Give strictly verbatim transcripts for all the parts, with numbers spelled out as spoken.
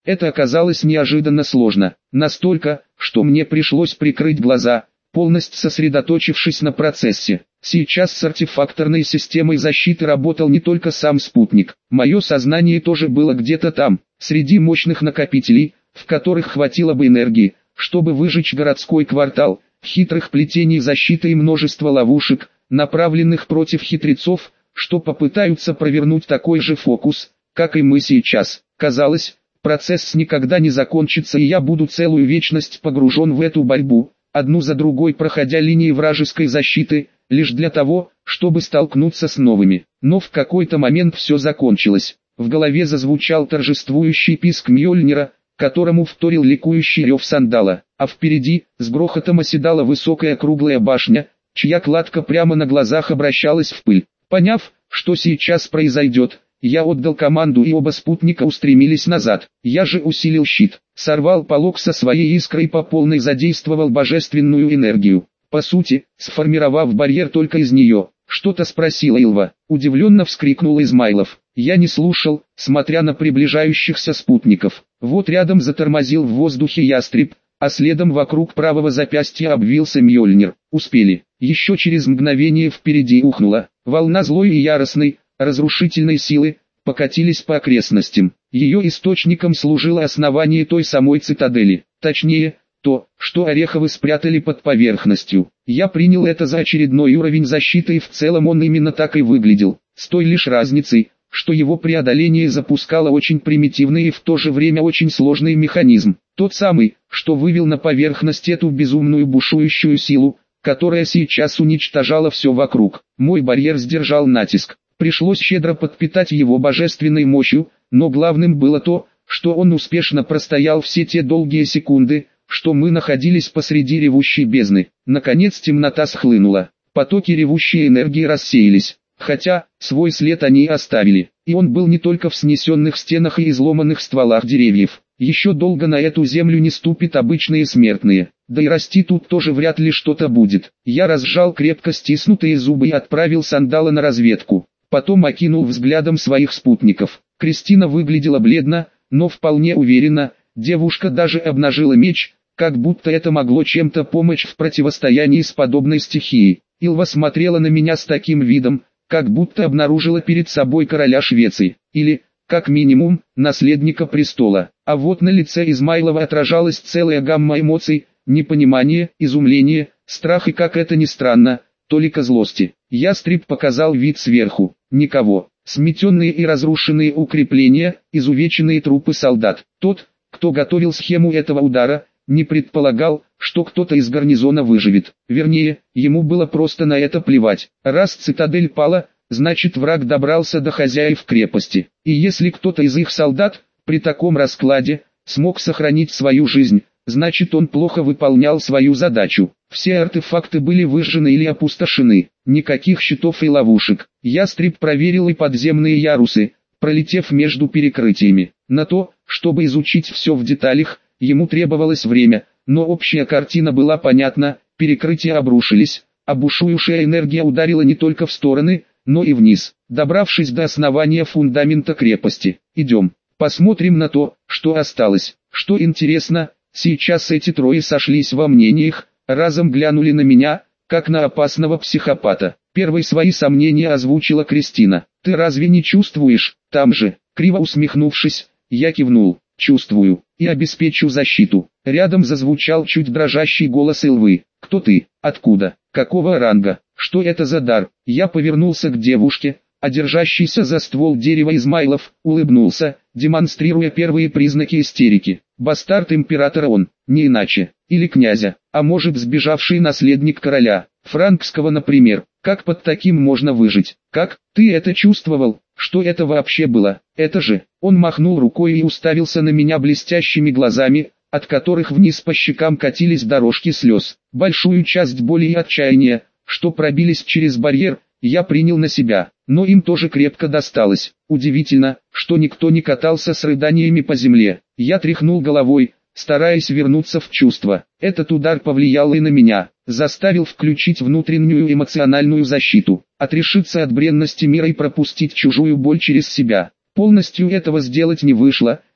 Это оказалось неожиданно сложно. Настолько, что мне пришлось прикрыть глаза, полностью сосредоточившись на процессе. Сейчас с артефакторной системой защиты работал не только сам спутник. Мое сознание тоже было где-то там, среди мощных накопителей, в которых хватило бы энергии, чтобы выжечь городской квартал, хитрых плетений защиты и множество ловушек, направленных против хитрецов, что попытаются провернуть такой же фокус, как и мы сейчас. Казалось, процесс никогда не закончится, и я буду целую вечность погружен в эту борьбу, одну за другой проходя линии вражеской защиты, лишь для того, чтобы столкнуться с новыми. Но в какой-то момент все закончилось. В голове зазвучал торжествующий писк Мьёльнира, которому вторил ликующий рев Сандала, а впереди, с грохотом оседала высокая круглая башня, чья кладка прямо на глазах обращалась в пыль. Поняв, что сейчас произойдет, я отдал команду, и оба спутника устремились назад. Я же усилил щит, сорвал полог со своей искрой и по полной задействовал божественную энергию. По сути, сформировав барьер только из нее. «Что-то спросила Илва», — удивленно вскрикнул Измайлов. Я не слушал, смотря на приближающихся спутников. Вот рядом затормозил в воздухе ястреб, а следом вокруг правого запястья обвился Мьёльнир. Успели. Еще через мгновение впереди ухнула. Волна злой и яростной, разрушительной силы, покатились по окрестностям. Ее источником служило основание той самой цитадели. Точнее, то, что Ореховы спрятали под поверхностью. Я принял это за очередной уровень защиты, и в целом он именно так и выглядел. С той лишь разницей, что его преодоление запускало очень примитивный и в то же время очень сложный механизм. Тот самый, что вывел на поверхность эту безумную бушующую силу, которая сейчас уничтожала все вокруг. Мой барьер сдержал натиск. Пришлось щедро подпитать его божественной мощью, но главным было то, что он успешно простоял все те долгие секунды, что мы находились посреди ревущей бездны. Наконец темнота схлынула. Потоки ревущей энергии рассеялись. Хотя, свой след они и оставили. И он был не только в снесенных стенах и изломанных стволах деревьев. Еще долго на эту землю не ступят обычные смертные. Да и расти тут тоже вряд ли что-то будет. Я разжал крепко стиснутые зубы и отправил Сандала на разведку. Потом окинул взглядом своих спутников. Кристина выглядела бледно, но вполне уверенно. Девушка даже обнажила меч, как будто это могло чем-то помочь в противостоянии с подобной стихией. Илва смотрела на меня с таким видом, как будто обнаружила перед собой короля Швеции, или, как минимум, наследника престола. А вот на лице Измайлова отражалась целая гамма эмоций: непонимание, изумление, страх и, как это ни странно, толика злости. Ястреб показал вид сверху. Никого. Сметенные и разрушенные укрепления, изувеченные трупы солдат. Тот, кто готовил схему этого удара, не предполагал, что кто-то из гарнизона выживет. Вернее, ему было просто на это плевать. Раз цитадель пала, значит враг добрался до хозяев крепости. И если кто-то из их солдат, при таком раскладе, смог сохранить свою жизнь, значит он плохо выполнял свою задачу. Все артефакты были выжжены или опустошены. Никаких щитов и ловушек. Ястреб проверил и подземные ярусы, пролетев между перекрытиями. На то, чтобы изучить все в деталях, ему требовалось время, но общая картина была понятна: перекрытия обрушились, а бушующая энергия ударила не только в стороны, но и вниз, добравшись до основания фундамента крепости. Идем, посмотрим на то, что осталось. Что интересно, сейчас эти трое сошлись во мнениях, разом глянули на меня, как на опасного психопата. Первой свои сомнения озвучила Кристина. «Ты разве не чувствуешь, там же?» Криво усмехнувшись, я кивнул. «Чувствую, и обеспечу защиту». Рядом зазвучал чуть дрожащий голос Илвы. «Кто ты? Откуда? Какого ранга? Что это за дар?» Я повернулся к девушке, а держащийся за ствол дерева Измайлов улыбнулся, демонстрируя первые признаки истерики. «Бастард императора он, не иначе, или князя, а может сбежавший наследник короля, франкского, например. Как под таким можно выжить? Как? Ты это чувствовал? Что это вообще было? Это же...» Он махнул рукой и уставился на меня блестящими глазами, от которых вниз по щекам катились дорожки слез. Большую часть боли и отчаяния, что пробились через барьер, я принял на себя, но им тоже крепко досталось. Удивительно, что никто не катался с рыданиями по земле. Я тряхнул головой, стараясь вернуться в чувство. Этот удар повлиял и на меня, заставил включить внутреннюю эмоциональную защиту, отрешиться от бренности мира и пропустить чужую боль через себя. Полностью этого сделать не вышло,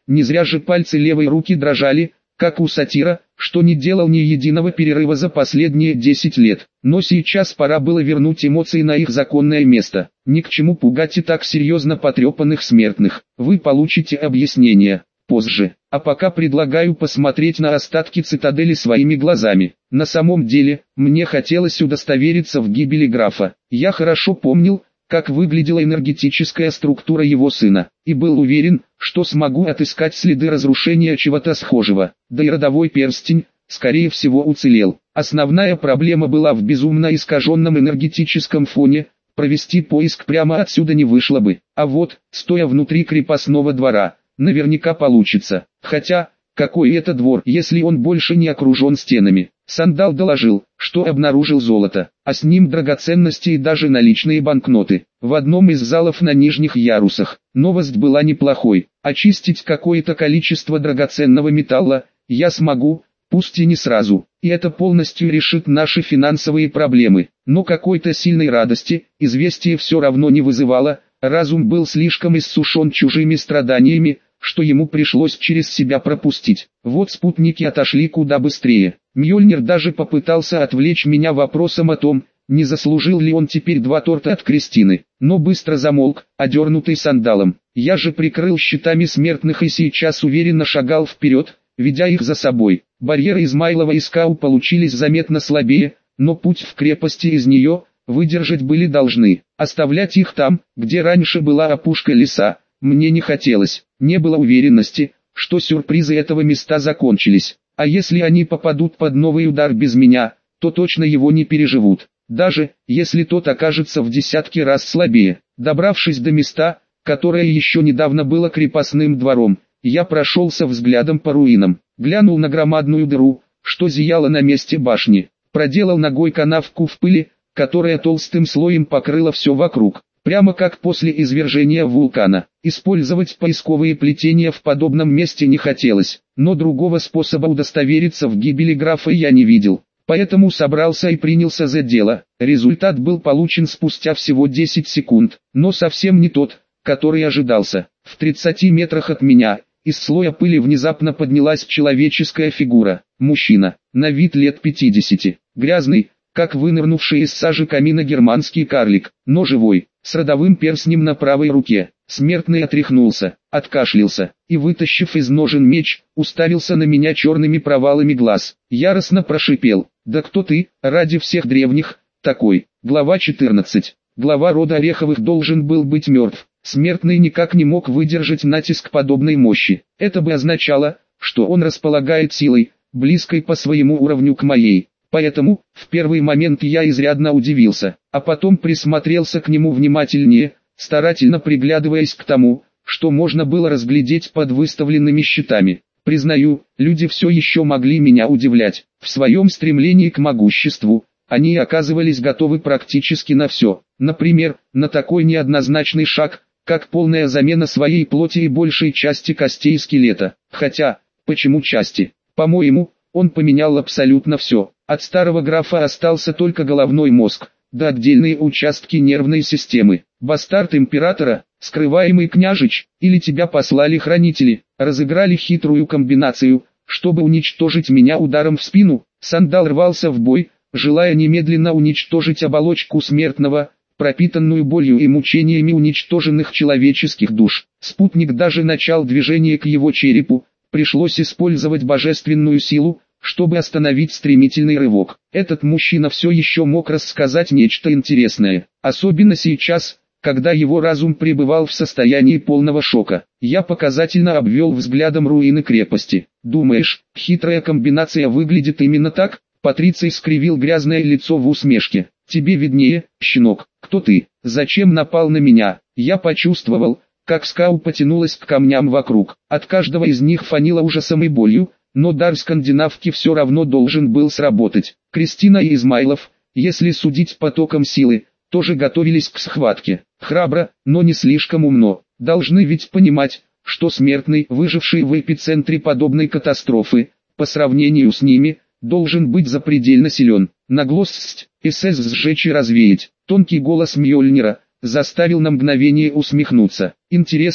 не зря же пальцы левой руки дрожали, как у сатира, что не делал ни единого перерыва за последние десять лет. Но сейчас пора было вернуть эмоции на их законное место. Ни к чему пугать и так серьезно потрепанных смертных. Вы получите объяснение позже. А пока предлагаю посмотреть на остатки цитадели своими глазами. На самом деле, мне хотелось удостовериться в гибели графа. Я хорошо помнил, как выглядела энергетическая структура его сына, и был уверен, что смогу отыскать следы разрушения чего-то схожего. Да и родовой перстень, скорее всего, уцелел. Основная проблема была в безумно искаженном энергетическом фоне, провести поиск прямо отсюда не вышло бы. А вот, стоя внутри крепостного двора, наверняка получится. Хотя, какой это двор, если он больше не окружен стенами? Сандал доложил, что обнаружил золото, а с ним драгоценности и даже наличные банкноты. В одном из залов на нижних ярусах. Новость была неплохой. Очистить какое-то количество драгоценного металла я смогу, пусть и не сразу. И это полностью решит наши финансовые проблемы. Но какой-то сильной радости известие все равно не вызывало. Разум был слишком иссушен чужими страданиями, что ему пришлось через себя пропустить. Вот спутники отошли куда быстрее. Мьёльнир даже попытался отвлечь меня вопросом о том, не заслужил ли он теперь два торта от Кристины, но быстро замолк, одернутый Сандалом. Я же прикрыл щитами смертных и сейчас уверенно шагал вперед, ведя их за собой. Барьеры Измайлова и Скау получились заметно слабее, но путь в крепости из нее выдержать были должны. Оставлять их там, где раньше была опушка леса, мне не хотелось. Не было уверенности, что сюрпризы этого места закончились. А если они попадут под новый удар без меня, то точно его не переживут. Даже, если тот окажется в десятки раз слабее. Добравшись до места, которое еще недавно было крепостным двором, я прошелся взглядом по руинам. Глянул на громадную дыру, что зияла на месте башни. Проделал ногой канавку в пыли, которая толстым слоем покрыла все вокруг. Прямо как после извержения вулкана. Использовать поисковые плетения в подобном месте не хотелось, но другого способа удостовериться в гибели графа я не видел. Поэтому собрался и принялся за дело. Результат был получен спустя всего десять секунд, но совсем не тот, который ожидался. В тридцати метрах от меня, из слоя пыли внезапно поднялась человеческая фигура. Мужчина, на вид лет пятидесяти, грязный, как вынырнувший из сажи камина германский карлик, но живой, с родовым перстнем на правой руке. Смертный отряхнулся, откашлялся, и, вытащив из ножен меч, уставился на меня черными провалами глаз. Яростно прошипел: «Да кто ты, ради всех древних, такой?» Глава четырнадцать. Глава рода Ореховых должен был быть мертв. Смертный никак не мог выдержать натиск подобной мощи. Это бы означало, что он располагает силой, близкой по своему уровню к моей. Поэтому, в первый момент я изрядно удивился, а потом присмотрелся к нему внимательнее, старательно приглядываясь к тому, что можно было разглядеть под выставленными щитами. Признаю, люди все еще могли меня удивлять. В своем стремлении к могуществу, они оказывались готовы практически на все. Например, на такой неоднозначный шаг, как полная замена своей плоти и большей части костей скелета. Хотя, почему части? По-моему, он поменял абсолютно все. От старого графа остался только головной мозг, да отдельные участки нервной системы. Бастард императора, скрываемый княжич, или тебя послали хранители, разыграли хитрую комбинацию, чтобы уничтожить меня ударом в спину. Сандал рвался в бой, желая немедленно уничтожить оболочку смертного, пропитанную болью и мучениями уничтоженных человеческих душ. Спутник даже начал движение к его черепу, пришлось использовать божественную силу, чтобы остановить стремительный рывок. Этот мужчина все еще мог рассказать нечто интересное, особенно сейчас, когда его разум пребывал в состоянии полного шока. Я показательно обвел взглядом руины крепости. «Думаешь, хитрая комбинация выглядит именно так?» Патриций скривил грязное лицо в усмешке. «Тебе виднее, щенок, кто ты, зачем напал на меня?» Я почувствовал, как Скау потянулась к камням вокруг. От каждого из них фанило ужасом и болью, но дар скандинавки все равно должен был сработать. Кристина и Измайлов, если судить потоком силы, тоже готовились к схватке. Храбро, но не слишком умно. Должны ведь понимать, что смертный, выживший в эпицентре подобной катастрофы, по сравнению с ними, должен быть запредельно силен. Наглость, эсэс сжечь и развеять. Тонкий голос Мьёльнира заставил на мгновение усмехнуться. Интересно,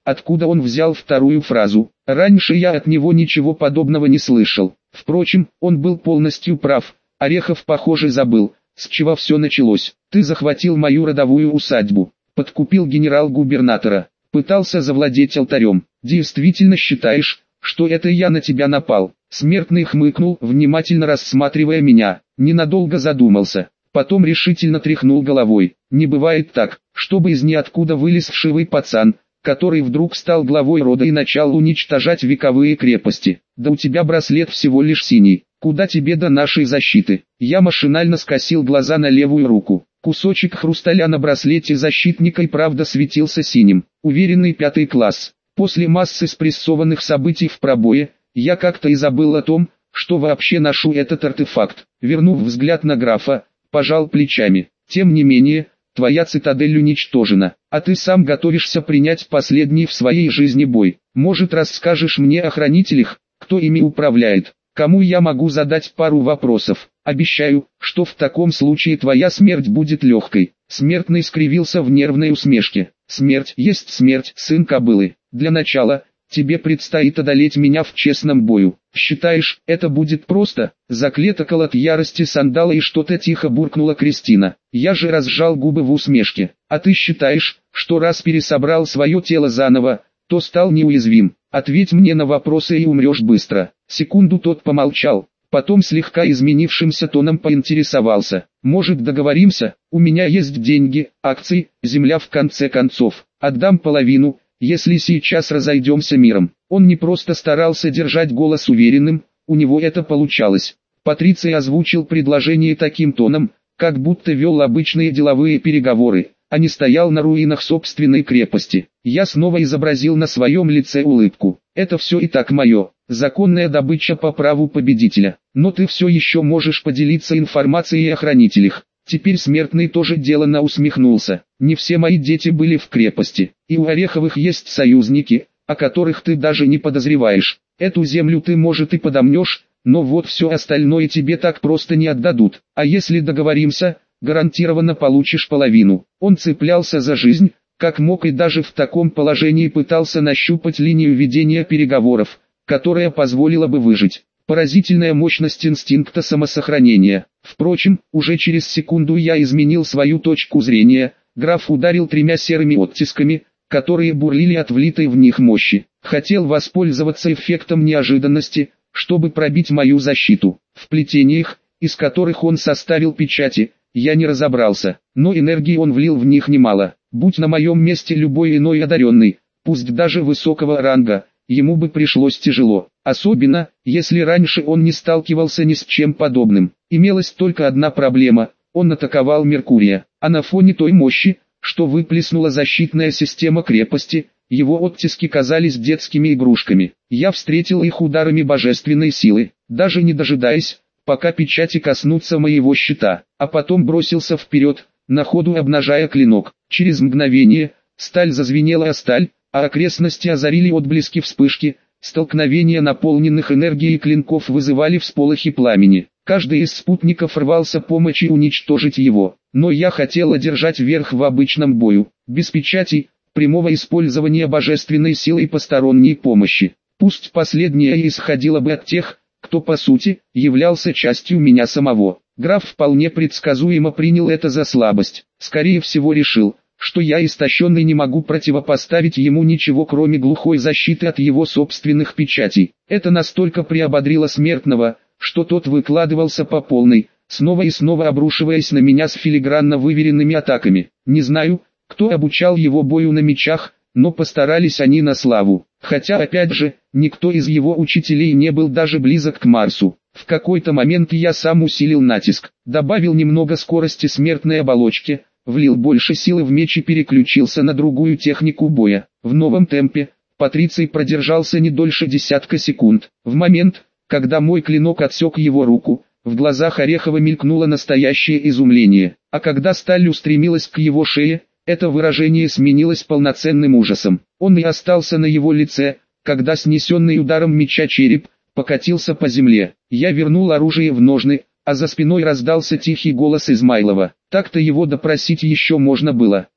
откуда он взял вторую фразу. Раньше я от него ничего подобного не слышал. Впрочем, он был полностью прав. Орехов, похоже, забыл, с чего все началось. Ты захватил мою родовую усадьбу, подкупил генерал-губернатора, пытался завладеть алтарем. Действительно считаешь, что это я на тебя напал? Смертный хмыкнул, внимательно рассматривая меня, ненадолго задумался. Потом решительно тряхнул головой. Не бывает так, чтобы из ниоткуда вылез вшивый пацан, который вдруг стал главой рода и начал уничтожать вековые крепости. Да у тебя браслет всего лишь синий, куда тебе до нашей защиты? Я машинально скосил глаза на левую руку. Кусочек хрусталя на браслете защитника и правда светился синим. Уверенный пятый класс. После массы спрессованных событий в пробое, я как-то и забыл о том, что вообще ношу этот артефакт. Вернув взгляд на графа, пожал плечами. Тем не менее, твоя цитадель уничтожена, а ты сам готовишься принять последний в своей жизни бой. Может, расскажешь мне о хранителях, кто ими управляет, кому я могу задать пару вопросов? Обещаю, что в таком случае твоя смерть будет легкой. Смертный скривился в нервной усмешке. Смерть есть смерть, сын кобылы. Для начала, тебе предстоит одолеть меня в честном бою. Считаешь, это будет просто? Заклетокол от ярости сандала и что-то тихо буркнула Кристина. Я же разжал губы в усмешке. А ты считаешь, что раз пересобрал свое тело заново, то стал неуязвим? Ответь мне на вопросы и умрешь быстро. Секунду тот помолчал. Потом слегка изменившимся тоном поинтересовался. Может, договоримся? У меня есть деньги, акции, земля, в конце концов. Отдам половину, если сейчас разойдемся миром. Он не просто старался держать голос уверенным, у него это получалось. Патриций озвучил предложение таким тоном, как будто вел обычные деловые переговоры, а не стоял на руинах собственной крепости. Я снова изобразил на своем лице улыбку. Это все и так мое, законная добыча по праву победителя. Но ты все еще можешь поделиться информацией о хранителях. Теперь смертный тоже деланно усмехнулся. Не все мои дети были в крепости, и у Ореховых есть союзники, о которых ты даже не подозреваешь. Эту землю ты, может, и подомнешь, но вот все остальное тебе так просто не отдадут. А если договоримся, гарантированно получишь половину. Он цеплялся за жизнь, как мог, и даже в таком положении пытался нащупать линию ведения переговоров, которая позволила бы выжить. Поразительная мощность инстинкта самосохранения. Впрочем, уже через секунду я изменил свою точку зрения. Граф ударил тремя серыми оттисками, которые бурлили от влитой в них мощи. Хотел воспользоваться эффектом неожиданности, чтобы пробить мою защиту. В плетениях, из которых он составил печати, я не разобрался, но энергии он влил в них немало. Будь на моем месте любой иной одаренный, пусть даже высокого ранга, ему бы пришлось тяжело. Особенно, если раньше он не сталкивался ни с чем подобным. Имелась только одна проблема: он атаковал Меркурия, а на фоне той мощи, что выплеснула защитная система крепости, его оттиски казались детскими игрушками. Я встретил их ударами божественной силы, даже не дожидаясь, пока печати коснутся моего щита, а потом бросился вперед, на ходу обнажая клинок. Через мгновение, сталь зазвенела о сталь, а окрестности озарили отблески вспышки. Столкновения наполненных энергией клинков вызывали всполохи пламени. Каждый из спутников рвался помочь и уничтожить его, но я хотел одержать верх в обычном бою, без печатей, прямого использования божественной силы и посторонней помощи. Пусть последняя и исходила бы от тех, кто по сути являлся частью меня самого. Граф вполне предсказуемо принял это за слабость. Скорее всего, решил, что я истощенный не могу противопоставить ему ничего, кроме глухой защиты от его собственных печатей. Это настолько приободрило смертного, что тот выкладывался по полной, снова и снова обрушиваясь на меня с филигранно выверенными атаками. Не знаю, кто обучал его бою на мечах, но постарались они на славу. Хотя опять же, никто из его учителей не был даже близок к Марсу. В какой-то момент я сам усилил натиск, добавил немного скорости смертной оболочке, влил больше силы в меч и переключился на другую технику боя. В новом темпе Патриций продержался не дольше десятка секунд. В момент, когда мой клинок отсек его руку, в глазах Орехова мелькнуло настоящее изумление, а когда сталь устремилась к его шее, это выражение сменилось полноценным ужасом. Он и остался на его лице, когда снесенный ударом меча череп покатился по земле. Я вернул оружие в ножны, а за спиной раздался тихий голос Измайлова. Так-то его допросить еще можно было.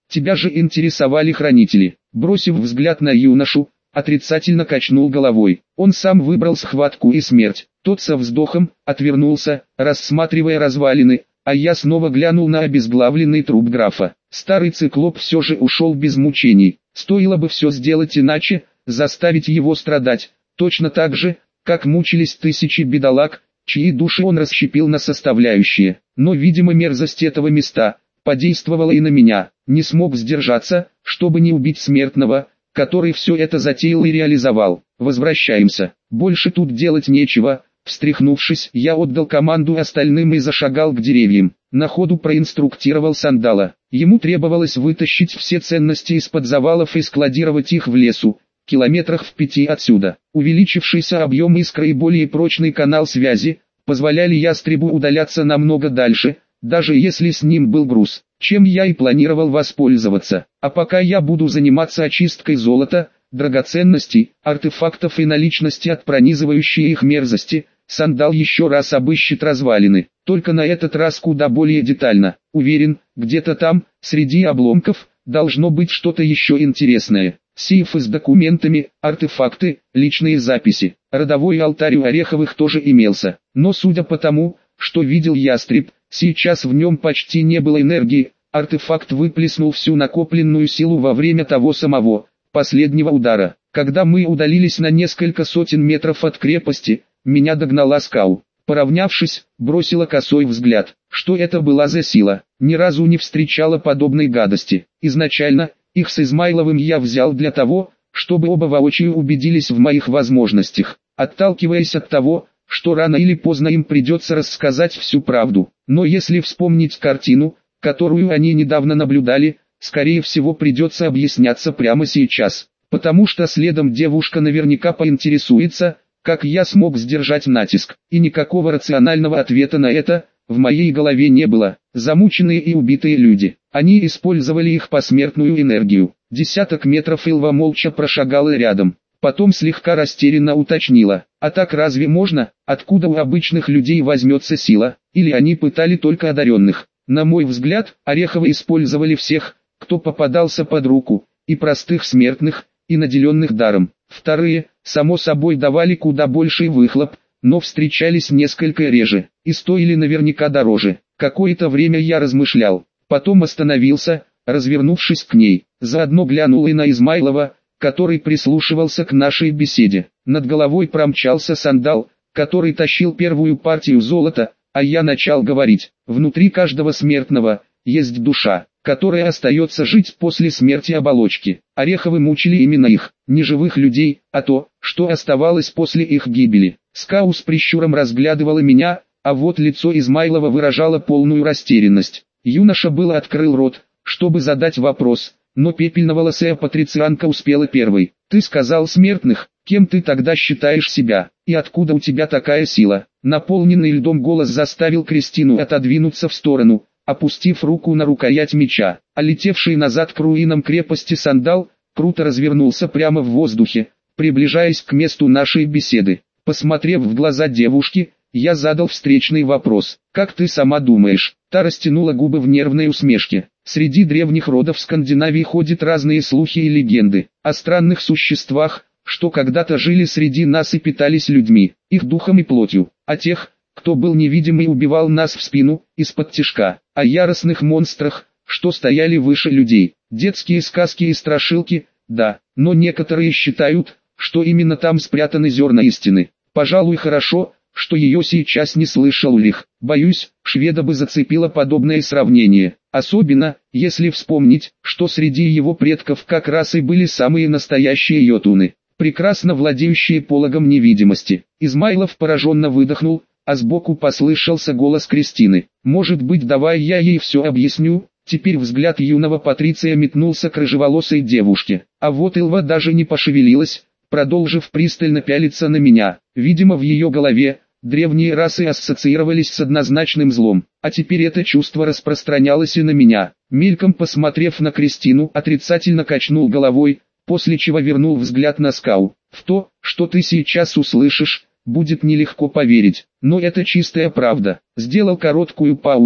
Тебя же интересовали хранители. Бросив взгляд на юношу, отрицательно качнул головой. Он сам выбрал схватку и смерть. Тот со вздохом отвернулся, рассматривая развалины, а я снова глянул на обезглавленный труп графа. Старый циклоп все же ушел без мучений. Стоило бы все сделать иначе, заставить его страдать, точно так же, как мучились тысячи бедолаг, чьи души он расщепил на составляющие. Но, видимо, мерзость этого места подействовала и на меня. Не смог сдержаться, чтобы не убить смертного, который все это затеял и реализовал. Возвращаемся. Больше тут делать нечего. Встряхнувшись, я отдал команду остальным и зашагал к деревьям. На ходу проинструктировал Сандала. Ему требовалось вытащить все ценности из-под завалов и складировать их в лесу, километрах в пяти отсюда. Увеличившийся объем искры и более прочный канал связи позволяли ястребу удаляться намного дальше, даже если с ним был груз, чем я и планировал воспользоваться. А пока я буду заниматься очисткой золота, драгоценностей, артефактов и наличности от пронизывающей их мерзости, Сандал еще раз обыщет развалины, только на этот раз куда более детально. Уверен, где-то там, среди обломков, должно быть что-то еще интересное. Сейфы с документами, артефакты, личные записи. Родовой алтарь у Ореховых тоже имелся, но судя по тому, что видел ястреб, сейчас в нем почти не было энергии. Артефакт выплеснул всю накопленную силу во время того самого, последнего удара. Когда мы удалились на несколько сотен метров от крепости, меня догнала Скау. Поравнявшись, бросила косой взгляд. Что это была за сила? Ни разу не встречала подобной гадости. Изначально, их с Измайловым я взял для того, чтобы оба воочию убедились в моих возможностях, отталкиваясь от того, что рано или поздно им придется рассказать всю правду. Но если вспомнить картину, которую они недавно наблюдали, скорее всего придется объясняться прямо сейчас, потому что следом девушка наверняка поинтересуется, как я смог сдержать натиск, и никакого рационального ответа на это в моей голове не было. Замученные и убитые люди, они использовали их посмертную энергию. Десяток метров Илва молча прошагала рядом, потом слегка растерянно уточнила: а так разве можно? Откуда у обычных людей возьмется сила? Или они пытали только одаренных? На мой взгляд, Ореховы использовали всех, кто попадался под руку, и простых смертных, и наделенных даром. Вторые, само собой, давали куда больший выхлоп, но встречались несколько реже, и стоили наверняка дороже. Какое-то время я размышлял, потом остановился, развернувшись к ней, заодно глянул и на Измайлова, который прислушивался к нашей беседе. Над головой промчался Сандал, который тащил первую партию золота, а я начал говорить: внутри каждого смертного есть душа, которая остается жить после смерти оболочки. Ореховы мучили именно их, не живых людей, а то, что оставалось после их гибели. Скау с прищуром разглядывала меня, а вот лицо Измайлова выражало полную растерянность. Юноша было открыл рот, чтобы задать вопрос, но пепельноволосая патрицианка успела первой. «Ты сказал смертных, кем ты тогда считаешь себя, и откуда у тебя такая сила?» Наполненный льдом голос заставил Кристину отодвинуться в сторону, опустив руку на рукоять меча, а летевший назад к руинам крепости Сандал круто развернулся прямо в воздухе, приближаясь к месту нашей беседы. Посмотрев в глаза девушки, я задал встречный вопрос: «Как ты сама думаешь?» Та растянула губы в нервной усмешке. Среди древних родов Скандинавии ходят разные слухи и легенды о странных существах, что когда-то жили среди нас и питались людьми, их духом и плотью, о тех, кто был невидим и убивал нас в спину, из-под тишка, о яростных монстрах, что стояли выше людей. Детские сказки и страшилки, да, но некоторые считают, что именно там спрятаны зерна истины. Пожалуй, хорошо, что ее сейчас не слышал Ульрих. Боюсь, шведа бы зацепило подобное сравнение, особенно, если вспомнить, что среди его предков как раз и были самые настоящие йотуны, прекрасно владеющие пологом невидимости. Измайлов пораженно выдохнул, а сбоку послышался голос Кристины: «Может быть, давай я ей все объясню?» Теперь взгляд юного патриция метнулся к рыжеволосой девушке, а вот Илва даже не пошевелилась, продолжив пристально пялиться на меня. Видимо, в ее голове древние расы ассоциировались с однозначным злом, а теперь это чувство распространялось и на меня. Мельком посмотрев на Кристину, отрицательно качнул головой, после чего вернул взгляд на Скау. «В то, что ты сейчас услышишь, будет нелегко поверить, но это чистая правда». Сделал короткую паузу,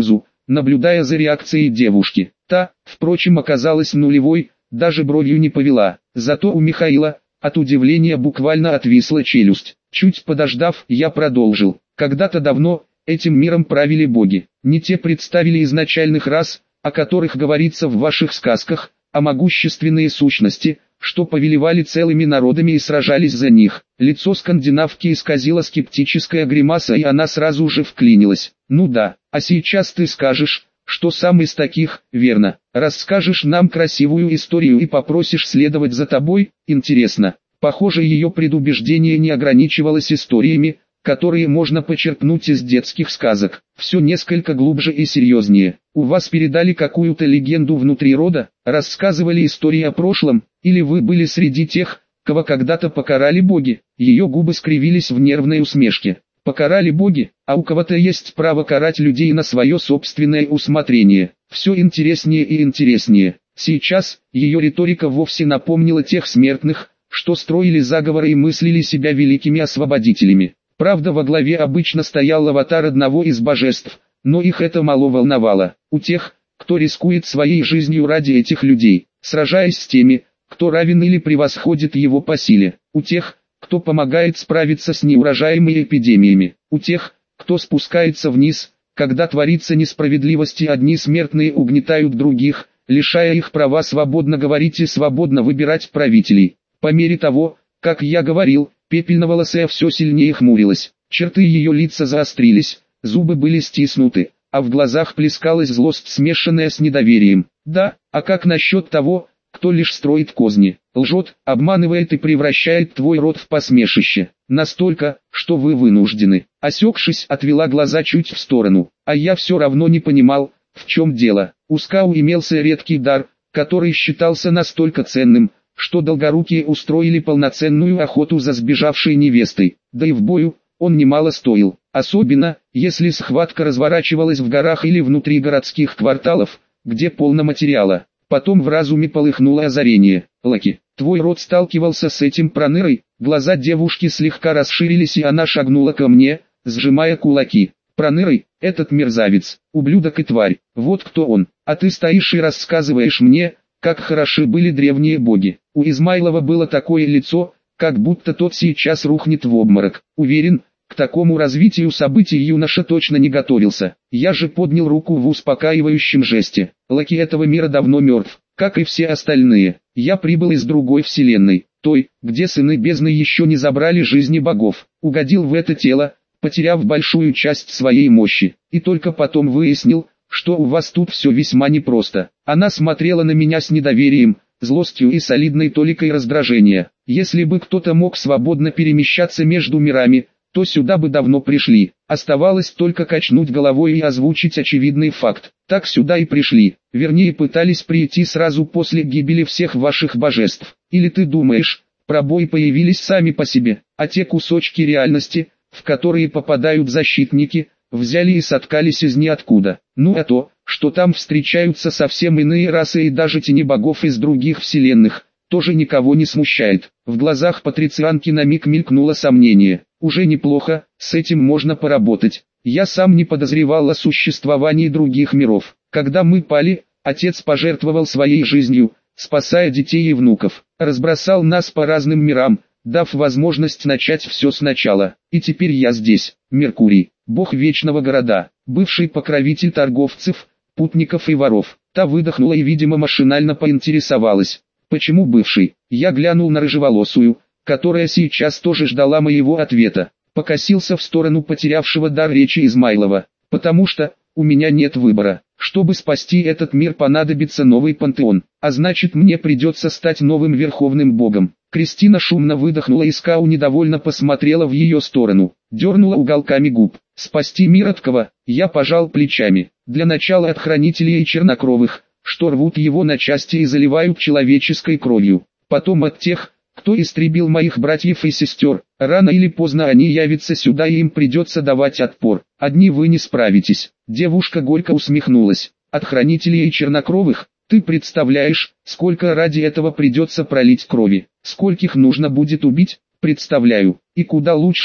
наблюдая за реакцией девушки. Та, впрочем, оказалась нулевой, даже бровью не повела. Зато у Михаила, от удивления буквально отвисла челюсть. Чуть подождав, я продолжил. Когда-то давно, этим миром правили боги. Не те представили изначальных рас, о которых говорится в ваших сказках, а могущественные сущности, что повелевали целыми народами и сражались за них. Лицо скандинавки исказило скептическая гримаса, и она сразу же вклинилась. Ну да, а сейчас ты скажешь, что сам из таких, верно? Расскажешь нам красивую историю и попросишь следовать за тобой? Интересно. Похоже, ее предубеждение не ограничивалось историями, которые можно почерпнуть из детских сказок. Все несколько глубже и серьезнее. У вас передали какую-то легенду внутри рода, рассказывали истории о прошлом, или вы были среди тех, кого когда-то покарали боги? Ее губы скривились в нервной усмешке. Покарали боги, а у кого-то есть право карать людей на свое собственное усмотрение. Все интереснее и интереснее. Сейчас, ее риторика вовсе напомнила тех смертных, что строили заговоры и мыслили себя великими освободителями. Правда, во главе обычно стоял аватар одного из божеств, но их это мало волновало. У тех, кто рискует своей жизнью ради этих людей, сражаясь с теми, кто равен или превосходит его по силе. У тех, кто помогает справиться с неурожаемыми эпидемиями. У тех, кто спускается вниз, когда творится несправедливость и одни смертные угнетают других, лишая их права свободно говорить и свободно выбирать правителей. По мере того, как я говорил, пепельноволосая все сильнее хмурилась, черты ее лица заострились, зубы были стиснуты, а в глазах плескалась злость, смешанная с недоверием. Да, а как насчет того, кто лишь строит козни, лжет, обманывает и превращает твой род в посмешище, настолько, что вы вынуждены. Осекшись, отвела глаза чуть в сторону, а я все равно не понимал, в чем дело. У Скау имелся редкий дар, который считался настолько ценным, что долгорукие устроили полноценную охоту за сбежавшей невестой, да и в бою он немало стоил, особенно, если схватка разворачивалась в горах или внутри городских кварталов, где полно материала. Потом в разуме полыхнуло озарение. Лаки, твой род сталкивался с этим пронырой? Глаза девушки слегка расширились, и она шагнула ко мне, сжимая кулаки. Пронырой, этот мерзавец, ублюдок и тварь, вот кто он, а ты стоишь и рассказываешь мне, как хороши были древние боги. У Измайлова было такое лицо, как будто тот сейчас рухнет в обморок. Уверен, к такому развитию событий юноша точно не готовился. Я же поднял руку в успокаивающем жесте. Лаки этого мира давно мертв, как и все остальные. Я прибыл из другой вселенной, той, где сыны бездны еще не забрали жизни богов. Угодил в это тело, потеряв большую часть своей мощи. И только потом выяснил, что у вас тут все весьма непросто. Она смотрела на меня с недоверием, злостью и солидной толикой раздражения. Если бы кто-то мог свободно перемещаться между мирами, то сюда бы давно пришли. Оставалось только качнуть головой и озвучить очевидный факт. Так сюда и пришли. Вернее, пытались прийти сразу после гибели всех ваших божеств. Или ты думаешь, пробои появились сами по себе, а те кусочки реальности, в которые попадают защитники, взяли и соткались из ниоткуда. Ну а то, что там встречаются совсем иные расы и даже тени богов из других вселенных, тоже никого не смущает. В глазах патрицианки на миг мелькнуло сомнение. Уже неплохо, с этим можно поработать. Я сам не подозревал о существовании других миров. Когда мы пали, отец пожертвовал своей жизнью, спасая детей и внуков. Разбросал нас по разным мирам, дав возможность начать все сначала. И теперь я здесь. Меркурий, бог вечного города, бывший покровитель торговцев, путников и воров. Та выдохнула и, видимо, машинально поинтересовалась. Почему бывший? Я глянул на рыжеволосую, которая сейчас тоже ждала моего ответа. Покосился в сторону потерявшего дар речи Измайлова. Потому что, у меня нет выбора. Чтобы спасти этот мир, понадобится новый пантеон. А значит, мне придется стать новым верховным богом. Кристина шумно выдохнула, и Скау недовольно посмотрела в ее сторону. Дернула уголками губ. Спасти мир от кого? Я пожал плечами. Для начала от хранителей и чернокровых, что рвут его на части и заливают человеческой кровью. Потом от тех, кто истребил моих братьев и сестер. Рано или поздно они явятся сюда, и им придется давать отпор. Одни вы не справитесь. Девушка горько усмехнулась. От хранителей и чернокровых? Ты представляешь, сколько ради этого придется пролить крови? Скольких нужно будет убить? Представляю. И куда лучше,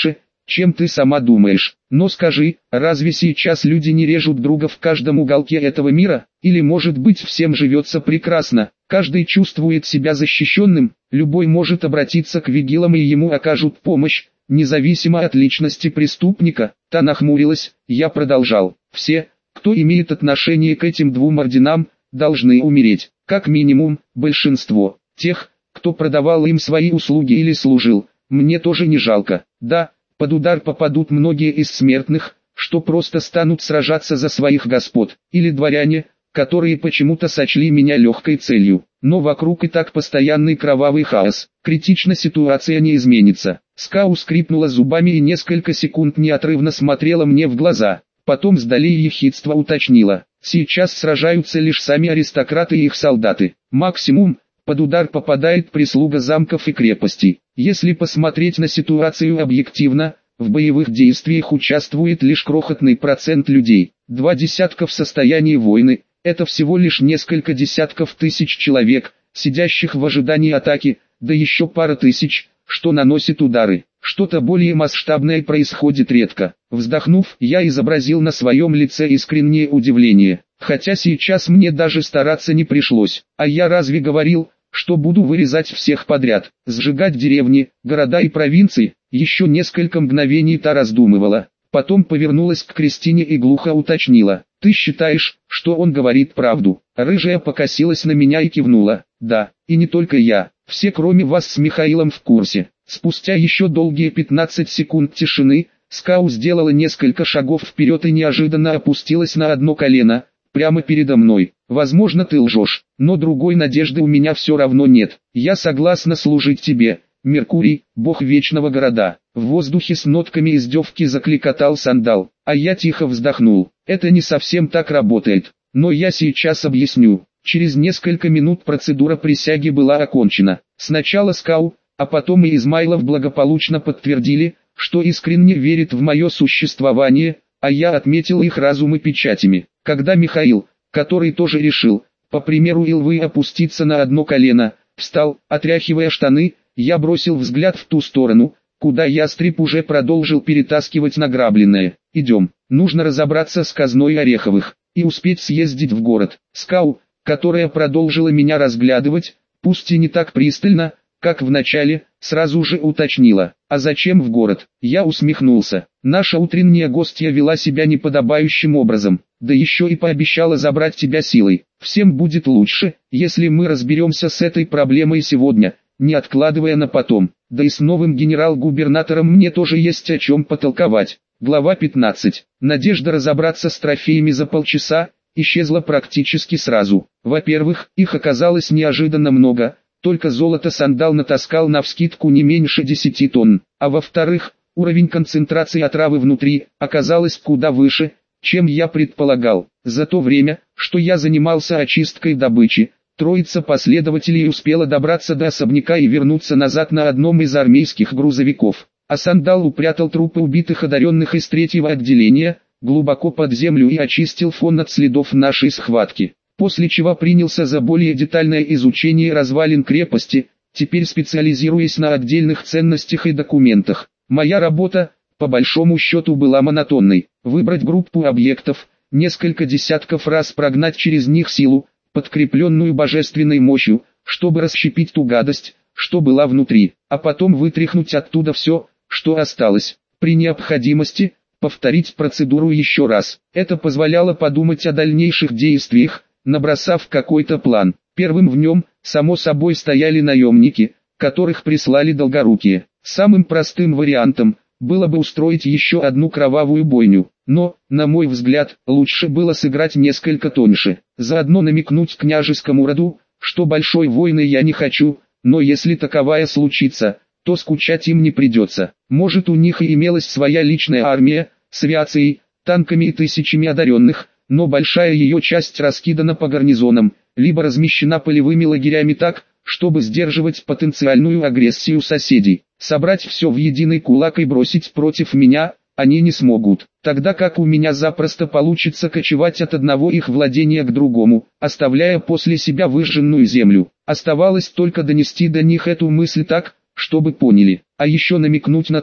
чем ты сама думаешь. Но скажи, разве сейчас люди не режут друга в каждом уголке этого мира? Или может быть всем живется прекрасно, каждый чувствует себя защищенным, любой может обратиться к вигилам и ему окажут помощь, независимо от личности преступника? Та нахмурилась, я продолжал. Все, кто имеет отношение к этим двум орденам, должны умереть. Как минимум, большинство. Тех, кто продавал им свои услуги или служил, мне тоже не жалко. Да, под удар попадут многие из смертных, что просто станут сражаться за своих господ, или дворяне, которые почему-то сочли меня легкой целью. Но вокруг и так постоянный кровавый хаос. Критично ситуация не изменится. Скау скрипнула зубами и несколько секунд неотрывно смотрела мне в глаза. Потом с долей ехидства уточнила. Сейчас сражаются лишь сами аристократы и их солдаты. Максимум, под удар попадает прислуга замков и крепостей. Если посмотреть на ситуацию объективно, в боевых действиях участвует лишь крохотный процент людей. Два десятка в состоянии войны. Это всего лишь несколько десятков тысяч человек, сидящих в ожидании атаки, да еще пара тысяч, что наносит удары. Что-то более масштабное происходит редко. Вздохнув, я изобразил на своем лице искреннее удивление. Хотя сейчас мне даже стараться не пришлось. А я разве говорил, что буду вырезать всех подряд, сжигать деревни, города и провинции? Еще несколько мгновений та раздумывала. Потом повернулась к Кристине и глухо уточнила. «Ты считаешь, что он говорит правду?» Рыжая покосилась на меня и кивнула. «Да, и не только я, все кроме вас с Михаилом в курсе». Спустя еще долгие пятнадцать секунд тишины, Скау сделала несколько шагов вперед и неожиданно опустилась на одно колено, прямо передо мной. «Возможно, ты лжешь, но другой надежды у меня все равно нет. Я согласна служить тебе, Меркурий, бог вечного города». В воздухе с нотками издевки закликотал сандал, а я тихо вздохнул. Это не совсем так работает, но я сейчас объясню. Через несколько минут процедура присяги была окончена. Сначала Скау, а потом и Измайлов благополучно подтвердили, что искренне верит в мое существование, а я отметил их разумы печатями. Когда Михаил, который тоже решил, по примеру Илвы, опуститься на одно колено, встал, отряхивая штаны, я бросил взгляд в ту сторону, куда ястреб уже продолжил перетаскивать награбленное. «Идем, нужно разобраться с казной Ореховых, и успеть съездить в город». Скау, которая продолжила меня разглядывать, пусть и не так пристально, как в начале, сразу же уточнила. «А зачем в город?» Я усмехнулся. Наша утренняя гостья вела себя неподобающим образом, да еще и пообещала забрать тебя силой. Всем будет лучше, если мы разберемся с этой проблемой сегодня, не откладывая на потом. Да и с новым генерал-губернатором мне тоже есть о чем потолковать. Глава пятнадцать. Надежда разобраться с трофеями за полчаса исчезла практически сразу. Во-первых, их оказалось неожиданно много, только золото сандал натаскал навскидку не меньше десяти тонн. А во-вторых, уровень концентрации отравы внутри оказалось куда выше, чем я предполагал. За то время, что я занимался очисткой добычи, троица последователей успела добраться до особняка и вернуться назад на одном из армейских грузовиков. А сандал упрятал трупы убитых одаренных из третьего отделения глубоко под землю и очистил фон от следов нашей схватки. После чего принялся за более детальное изучение развалин крепости, теперь специализируясь на отдельных ценностях и документах. Моя работа, по большому счету, была монотонной. Выбрать группу объектов, несколько десятков раз прогнать через них силу, подкрепленную божественной мощью, чтобы расщепить ту гадость, что была внутри, а потом вытряхнуть оттуда все, что осталось. При необходимости, повторить процедуру еще раз. Это позволяло подумать о дальнейших действиях, набросав какой-то план. Первым в нем, само собой, стояли наемники, которых прислали Долгорукие. Самым простым вариантом было бы устроить еще одну кровавую бойню, но, на мой взгляд, лучше было сыграть несколько тоньше. Заодно намекнуть княжескому роду, что большой войны я не хочу, но если таковая случится, то скучать им не придется. Может, у них и имелась своя личная армия, с авиацией, танками и тысячами одаренных, но большая ее часть раскидана по гарнизонам, либо размещена полевыми лагерями так, чтобы сдерживать потенциальную агрессию соседей. Собрать все в единый кулак и бросить против меня они не смогут, тогда как у меня запросто получится кочевать от одного их владения к другому, оставляя после себя выжженную землю. Оставалось только донести до них эту мысль так, чтобы поняли, а еще намекнуть на то,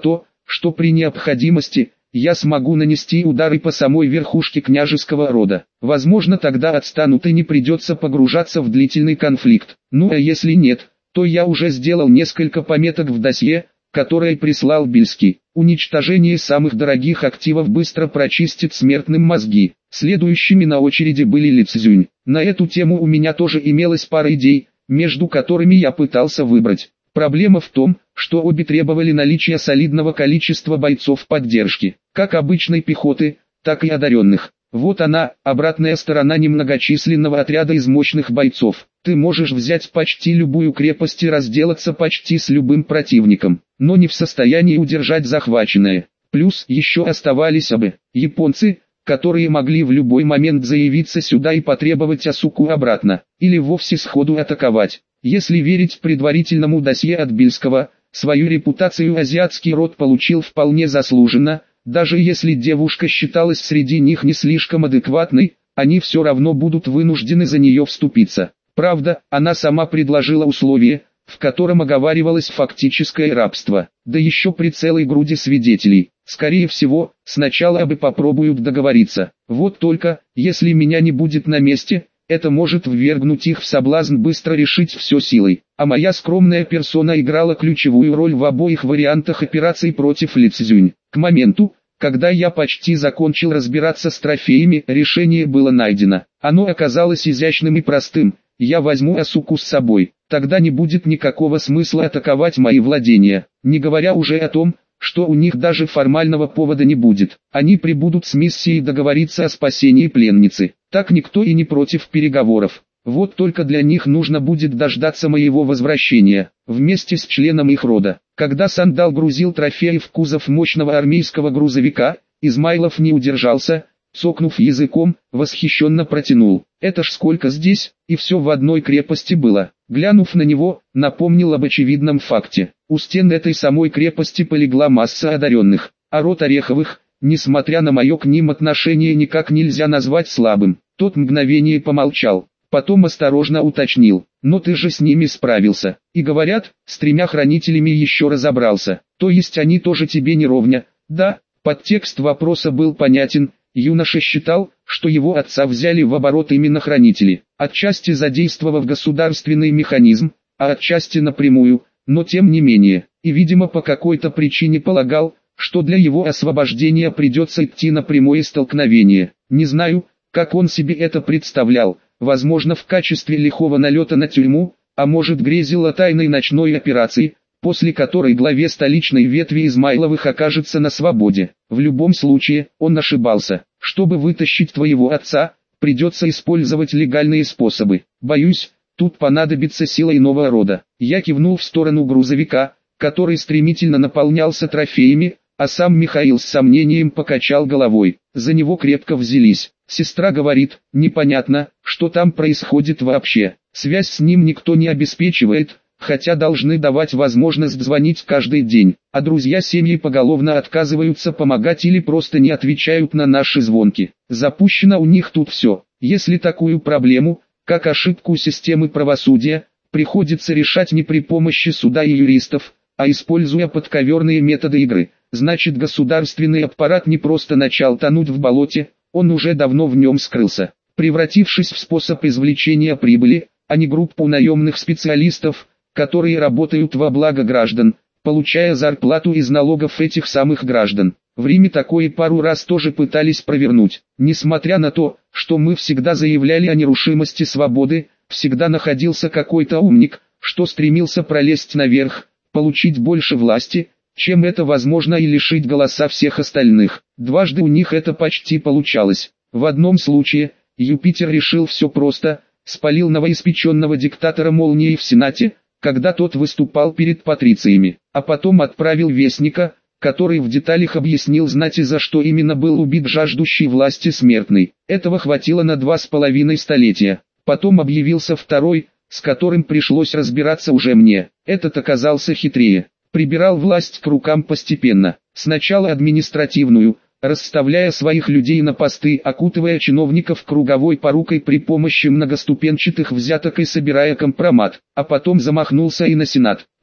что при необходимости я смогу нанести удары по самой верхушке княжеского рода. Возможно, тогда отстанут и не придется погружаться в длительный конфликт. Ну а если нет, то я уже сделал несколько пометок в досье, которое прислал Бельский. Уничтожение самых дорогих активов быстро прочистит смертным мозги. Следующими на очереди были Ли Цзюнь. На эту тему у меня тоже имелась пара идей, между которыми я пытался выбрать. Проблема в том, что обе требовали наличия солидного количества бойцов поддержки, как обычной пехоты, так и одаренных. Вот она, обратная сторона немногочисленного отряда из мощных бойцов. Ты можешь взять почти любую крепость и разделаться почти с любым противником, но не в состоянии удержать захваченное. Плюс еще оставались абы, японцы, которые могли в любой момент заявиться сюда и потребовать Асуку обратно, или вовсе сходу атаковать. Если верить предварительному досье от Бельского, свою репутацию азиатский род получил вполне заслуженно, даже если девушка считалась среди них не слишком адекватной, они все равно будут вынуждены за нее вступиться. Правда, она сама предложила условие, в котором оговаривалось фактическое рабство, да еще при целой груди свидетелей. Скорее всего, сначала абы попробуют договориться. Вот только, если меня не будет на месте, это может ввергнуть их в соблазн быстро решить все силой. А моя скромная персона играла ключевую роль в обоих вариантах операций против Ли Цзюнь. К моменту, когда я почти закончил разбираться с трофеями, решение было найдено. Оно оказалось изящным и простым. Я возьму Асуку с собой, тогда не будет никакого смысла атаковать мои владения, не говоря уже о том, что у них даже формального повода не будет. Они прибудут с миссией договориться о спасении пленницы. Так никто и не против переговоров. Вот только для них нужно будет дождаться моего возвращения, вместе с членом их рода. Когда Сандал грузил трофеи в кузов мощного армейского грузовика, Измайлов не удержался, цокнув языком, восхищенно протянул. Это ж сколько здесь, и все в одной крепости было. Глянув на него, напомнил об очевидном факте. У стен этой самой крепости полегла масса одаренных, а род Ореховых, несмотря на мое к ним отношение, никак нельзя назвать слабым. Тот мгновение помолчал, потом осторожно уточнил. Но ты же с ними справился. И говорят, с тремя хранителями еще разобрался. То есть они тоже тебе не ровня? Да, подтекст вопроса был понятен. Юноша считал, что его отца взяли в оборот именно хранители, отчасти задействовав государственный механизм, а отчасти напрямую, но тем не менее, и видимо по какой-то причине полагал, что для его освобождения придется идти на прямое столкновение. Не знаю, как он себе это представлял, возможно в качестве лихого налета на тюрьму, а может грезил о тайной ночной операции, после которой главе столичной ветви Измайловых окажется на свободе. В любом случае, он ошибался. Чтобы вытащить твоего отца, придется использовать легальные способы. Боюсь, тут понадобится сила иного рода. Я кивнул в сторону грузовика, который стремительно наполнялся трофеями, а сам Михаил с сомнением покачал головой. За него крепко взялись. Сестра говорит, непонятно, что там происходит вообще. Связь с ним никто не обеспечивает, хотя должны давать возможность звонить каждый день, а друзья семьи поголовно отказываются помогать или просто не отвечают на наши звонки. Запущено у них тут все. Если такую проблему, как ошибку системы правосудия, приходится решать не при помощи суда и юристов, а используя подковерные методы игры, значит государственный аппарат не просто начал тонуть в болоте, он уже давно в нем скрылся, превратившись в способ извлечения прибыли, а не группу наемных специалистов, которые работают во благо граждан, получая зарплату из налогов этих самых граждан. В Риме такое пару раз тоже пытались провернуть. Несмотря на то, что мы всегда заявляли о нерушимости свободы, всегда находился какой-то умник, что стремился пролезть наверх, получить больше власти, чем это возможно, и лишить голоса всех остальных. Дважды у них это почти получалось. В одном случае, Юпитер решил все просто, спалил новоиспеченного диктатора молнией в Сенате, когда тот выступал перед патрициями, а потом отправил вестника, который в деталях объяснил знати, за что именно был убит жаждущий власти смертный. Этого хватило на два с половиной столетия. Потом объявился второй, с которым пришлось разбираться уже мне. Этот оказался хитрее. Прибирал власть к рукам постепенно. Сначала административную, расставляя своих людей на посты, окутывая чиновников круговой порукой при помощи многоступенчатых взяток и собирая компромат, а потом замахнулся и на Сенат.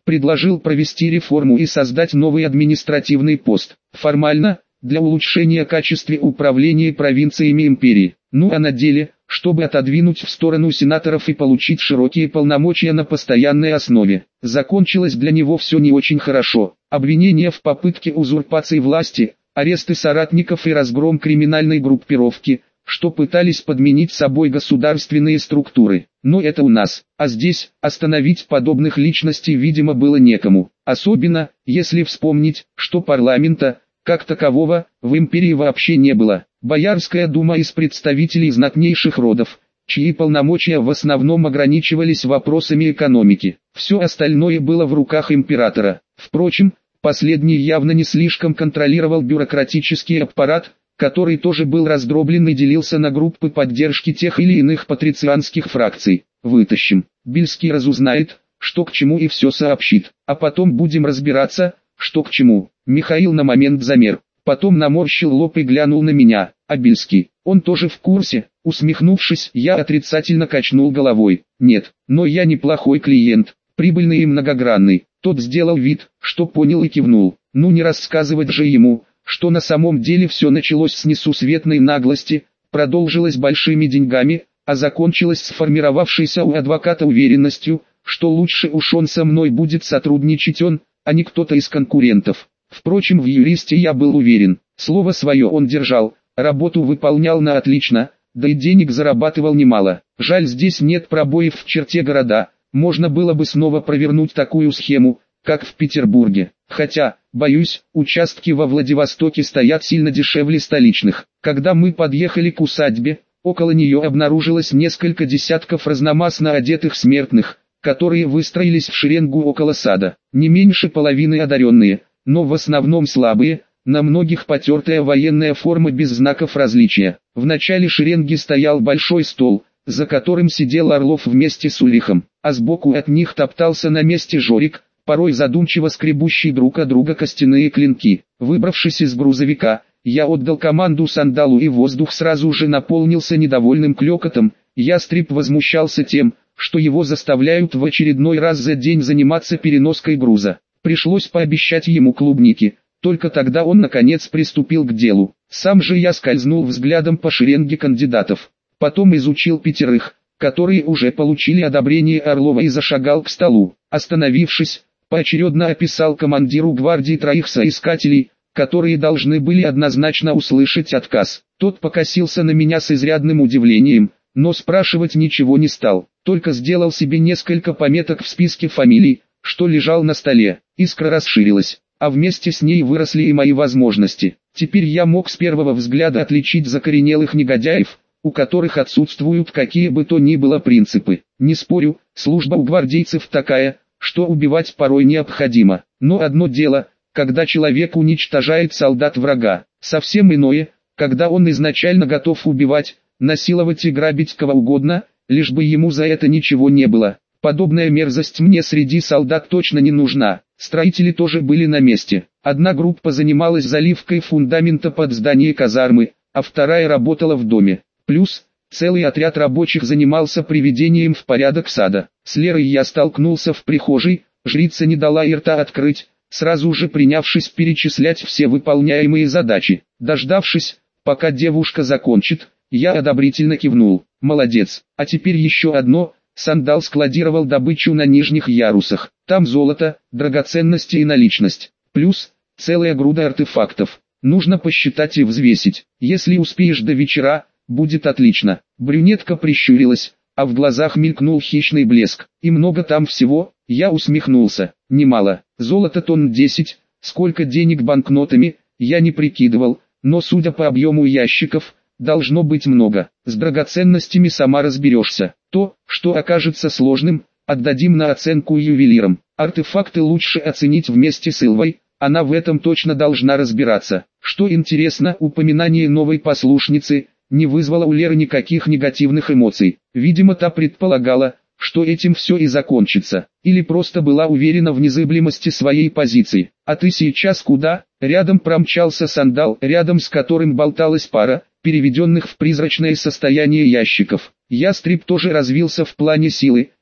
Предложил провести реформу и создать новый административный пост. Формально, для улучшения качества управления провинциями империи. Ну а на деле, чтобы отодвинуть в сторону сенаторов и получить широкие полномочия на постоянной основе. Закончилось для него все не очень хорошо. Обвинения в попытке узурпации власти, аресты соратников и разгром криминальной группировки, что пытались подменить собой государственные структуры. Но это у нас, а здесь, остановить подобных личностей видимо было некому. Особенно, если вспомнить, что парламента, как такового, в империи вообще не было. Боярская дума из представителей знатнейших родов, чьи полномочия в основном ограничивались вопросами экономики. Все остальное было в руках императора. Впрочем, последний явно не слишком контролировал бюрократический аппарат, который тоже был раздроблен и делился на группы поддержки тех или иных патрицианских фракций. Вытащим. Бельский разузнает, что к чему и все сообщит. А потом будем разбираться, что к чему. Михаил на момент замер. Потом наморщил лоб и глянул на меня. А Бельский, он тоже в курсе? Усмехнувшись, я отрицательно качнул головой. Нет, но я неплохой клиент, прибыльный и многогранный. Тот сделал вид, что понял и кивнул. Ну не рассказывать же ему, что на самом деле все началось с несусветной наглости, продолжилось большими деньгами, а закончилось сформировавшейся у адвоката уверенностью, что лучше уж он со мной будет сотрудничать он, а не кто-то из конкурентов. Впрочем, в юристе я был уверен, слово свое он держал, работу выполнял на отлично, да и денег зарабатывал немало. Жаль, здесь нет пробоев в черте города, можно было бы снова провернуть такую схему, как в Петербурге. Хотя, боюсь, участки во Владивостоке стоят сильно дешевле столичных. Когда мы подъехали к усадьбе, около нее обнаружилось несколько десятков разномастно одетых смертных, которые выстроились в шеренгу около сада. Не меньше половины одаренные, но в основном слабые, на многих потертая военная форма без знаков различия. В начале шеренги стоял большой стол, за которым сидел Орлов вместе с Улихом, а сбоку от них топтался на месте Жорик, порой задумчиво скребущий друг от друга костяные клинки. Выбравшись из грузовика, я отдал команду Сандалу, и воздух сразу же наполнился недовольным клёкотом. Ястреб возмущался тем, что его заставляют в очередной раз за день заниматься переноской груза. Пришлось пообещать ему клубники, только тогда он наконец приступил к делу. Сам же я скользнул взглядом по шеренге кандидатов, потом изучил пятерых, которые уже получили одобрение Орлова, и зашагал к столу. Остановившись, поочередно описал командиру гвардии троих соискателей, которые должны были однозначно услышать отказ. Тот покосился на меня с изрядным удивлением, но спрашивать ничего не стал, только сделал себе несколько пометок в списке фамилий, что лежал на столе. Искра расширилась, а вместе с ней выросли и мои возможности. Теперь я мог с первого взгляда отличить закоренелых негодяев, у которых отсутствуют какие бы то ни было принципы. Не спорю, служба у гвардейцев такая, что убивать порой необходимо. Но одно дело, когда человек уничтожает солдат врага, совсем иное, когда он изначально готов убивать, насиловать и грабить кого угодно, лишь бы ему за это ничего не было. Подобная мерзость мне среди солдат точно не нужна. Строители тоже были на месте. Одна группа занималась заливкой фундамента под здание казармы, а вторая работала в доме. Плюс, целый отряд рабочих занимался приведением в порядок сада. С Лерой я столкнулся в прихожей, жрица не дала и рта открыть, сразу же принявшись перечислять все выполняемые задачи. Дождавшись, пока девушка закончит, я одобрительно кивнул. Молодец. А теперь еще одно. Сандал складировал добычу на нижних ярусах. Там золото, драгоценности и наличность. Плюс, целая груда артефактов. Нужно посчитать и взвесить. Если успеешь до вечера, будет отлично. Брюнетка прищурилась, а в глазах мелькнул хищный блеск. И много там всего? Я усмехнулся. Немало. Золото тонн десять. Сколько денег банкнотами, я не прикидывал, но судя по объему ящиков, должно быть много. С драгоценностями сама разберешься. То, что окажется сложным, отдадим на оценку ювелирам. Артефакты лучше оценить вместе с Илвой, она в этом точно должна разбираться. Что интересно, упоминание новой послушницы не вызвало у Леры никаких негативных эмоций. Видимо, та предполагала, что этим все и закончится. Или просто была уверена в незыблемости своей позиции. А ты сейчас куда? Рядом промчался Сандал, рядом с которым болталась пара переведенных в призрачное состояние ящиков. Ястреб тоже развился в плане силы,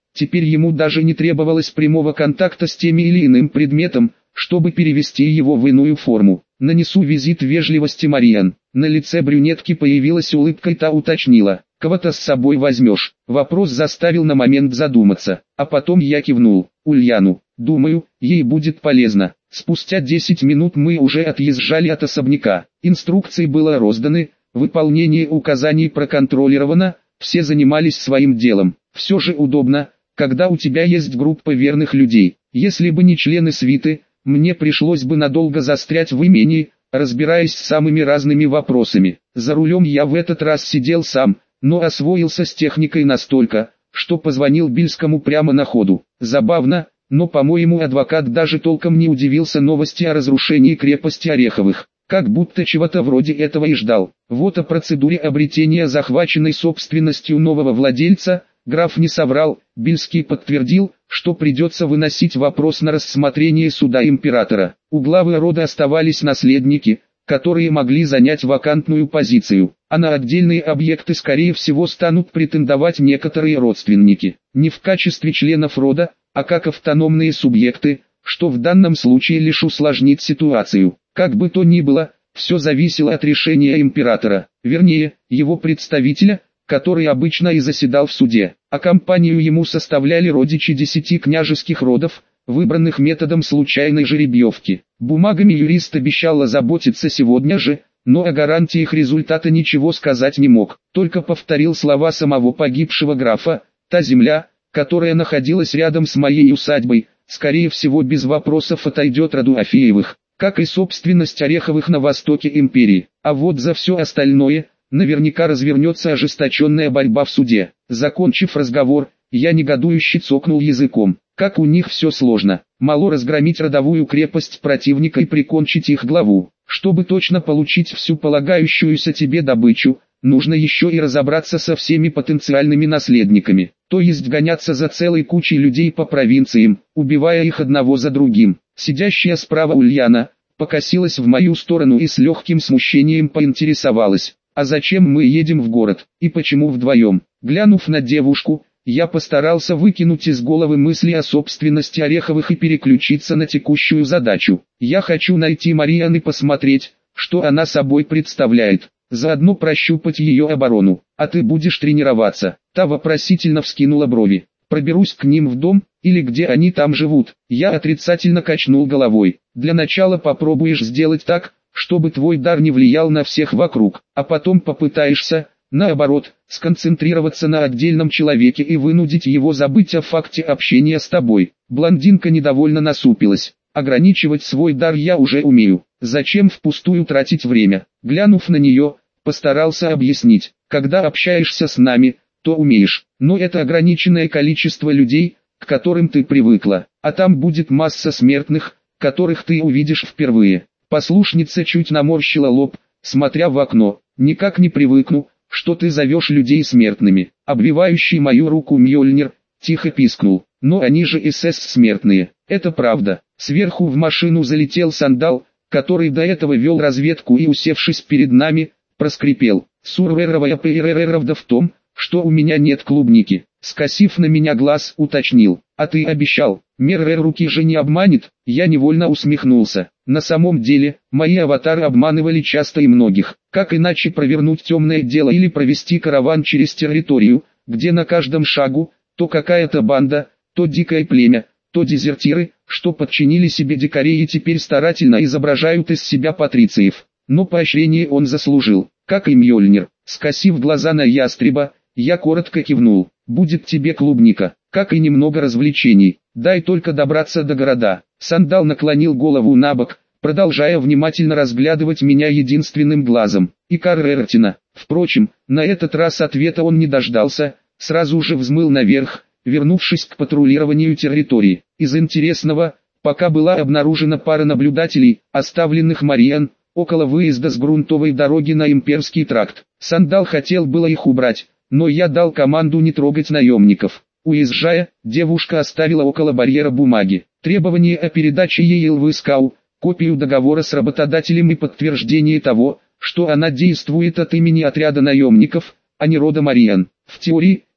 Теперь ему даже не требовалось прямого контакта с тем или иным предметом, чтобы перевести его в иную форму. «Нанесу визит вежливости, Мариан». На лице брюнетки появилась улыбка, и та уточнила: «Кого-то с собой возьмешь?» Вопрос заставил на момент задуматься, а потом я кивнул. «Ульяну, думаю, ей будет полезно». Спустя десять минут мы уже отъезжали от особняка. Инструкции было розданы, выполнение указаний проконтролировано, все занимались своим делом. Все же удобно, когда у тебя есть группа верных людей. Если бы не члены свиты, мне пришлось бы надолго застрять в имении, разбираясь с самыми разными вопросами. За рулем я в этот раз сидел сам, но освоился с техникой настолько, что позвонил Бильскому прямо на ходу. Забавно, но, по-моему, адвокат даже толком не удивился новости о разрушении крепости Ореховых. Как будто чего-то вроде этого и ждал. Вот о процедуре обретения захваченной собственностью нового владельца граф не соврал. Бильский подтвердил, что придется выносить вопрос на рассмотрение суда императора. У главы рода оставались наследники, которые могли занять вакантную позицию, а на отдельные объекты скорее всего станут претендовать некоторые родственники. Не в качестве членов рода, а как автономные субъекты, что в данном случае лишь усложнит ситуацию. Как бы то ни было, все зависело от решения императора, вернее, его представителя, который обычно и заседал в суде, а компанию ему составляли родичи десяти княжеских родов, выбранных методом случайной жеребьевки. Бумагами юрист обещал озаботиться сегодня же, но о гарантиях результата ничего сказать не мог, только повторил слова самого погибшего графа: «Та земля, которая находилась рядом с моей усадьбой, скорее всего без вопросов отойдет роду Афеевых, как и собственность Ореховых на востоке империи, а вот за все остальное наверняка развернется ожесточенная борьба в суде». Закончив разговор, я негодующе цокнул языком. Как у них все сложно. Мало разгромить родовую крепость противника и прикончить их главу. Чтобы точно получить всю полагающуюся тебе добычу, нужно еще и разобраться со всеми потенциальными наследниками. То есть гоняться за целой кучей людей по провинциям, убивая их одного за другим. Сидящая справа Ульяна покосилась в мою сторону и с легким смущением поинтересовалась: «А зачем мы едем в город, и почему вдвоем?» Глянув на девушку, я постарался выкинуть из головы мысли о собственности Ореховых и переключиться на текущую задачу. Я хочу найти Мариан и посмотреть, что она собой представляет. Заодно прощупать ее оборону. «А ты будешь тренироваться?» Та вопросительно вскинула брови. «Проберусь к ним в дом, или где они там живут?» Я отрицательно качнул головой. «Для начала попробуешь сделать так, чтобы твой дар не влиял на всех вокруг, а потом попытаешься, наоборот, сконцентрироваться на отдельном человеке и вынудить его забыть о факте общения с тобой». Блондинка недовольно насупилась. «Ограничивать свой дар я уже умею. Зачем впустую тратить время?» Глянув на нее, постарался объяснить: «Когда общаешься с нами, то умеешь, но это ограниченное количество людей, к которым ты привыкла, а там будет масса смертных, которых ты увидишь впервые». Послушница чуть наморщила лоб, смотря в окно. «Никак не привыкну, что ты зовешь людей смертными». Обвивающий мою руку Мьёльнир тихо пискнул: «Но они же СС смертные». «Это правда». Сверху в машину залетел Сандал, который до этого вел разведку и, усевшись перед нами, проскрипел: «Сурверовая правда в том, что у меня нет клубники». Скосив на меня глаз, уточнил: «А ты обещал, Меррер руки же не обманет?» Я невольно усмехнулся. На самом деле, мои аватары обманывали часто и многих. Как иначе провернуть темное дело или провести караван через территорию, где на каждом шагу то какая-то банда, то дикое племя, то дезертиры, что подчинили себе дикарей и теперь старательно изображают из себя патрициев. Но поощрение он заслужил, как и Мьёльнир. Скосив глаза на ястреба, я коротко кивнул: «Будет тебе клубника, как и немного развлечений, дай только добраться до города». Сандал наклонил голову набок, продолжая внимательно разглядывать меня единственным глазом. «И Каррертина». Впрочем, на этот раз ответа он не дождался, сразу же взмыл наверх, вернувшись к патрулированию территории. Из интересного, пока была обнаружена пара наблюдателей, оставленных Мариан, около выезда с грунтовой дороги на Имперский тракт. Сандал хотел было их убрать, но я дал команду не трогать наемников. Уезжая, девушка оставила около барьера бумаги: требование о передаче ей ЛВСКАУ, копию договора с работодателем и подтверждение того, что она действует от имени отряда наемников, а не рода Мариан. В теории,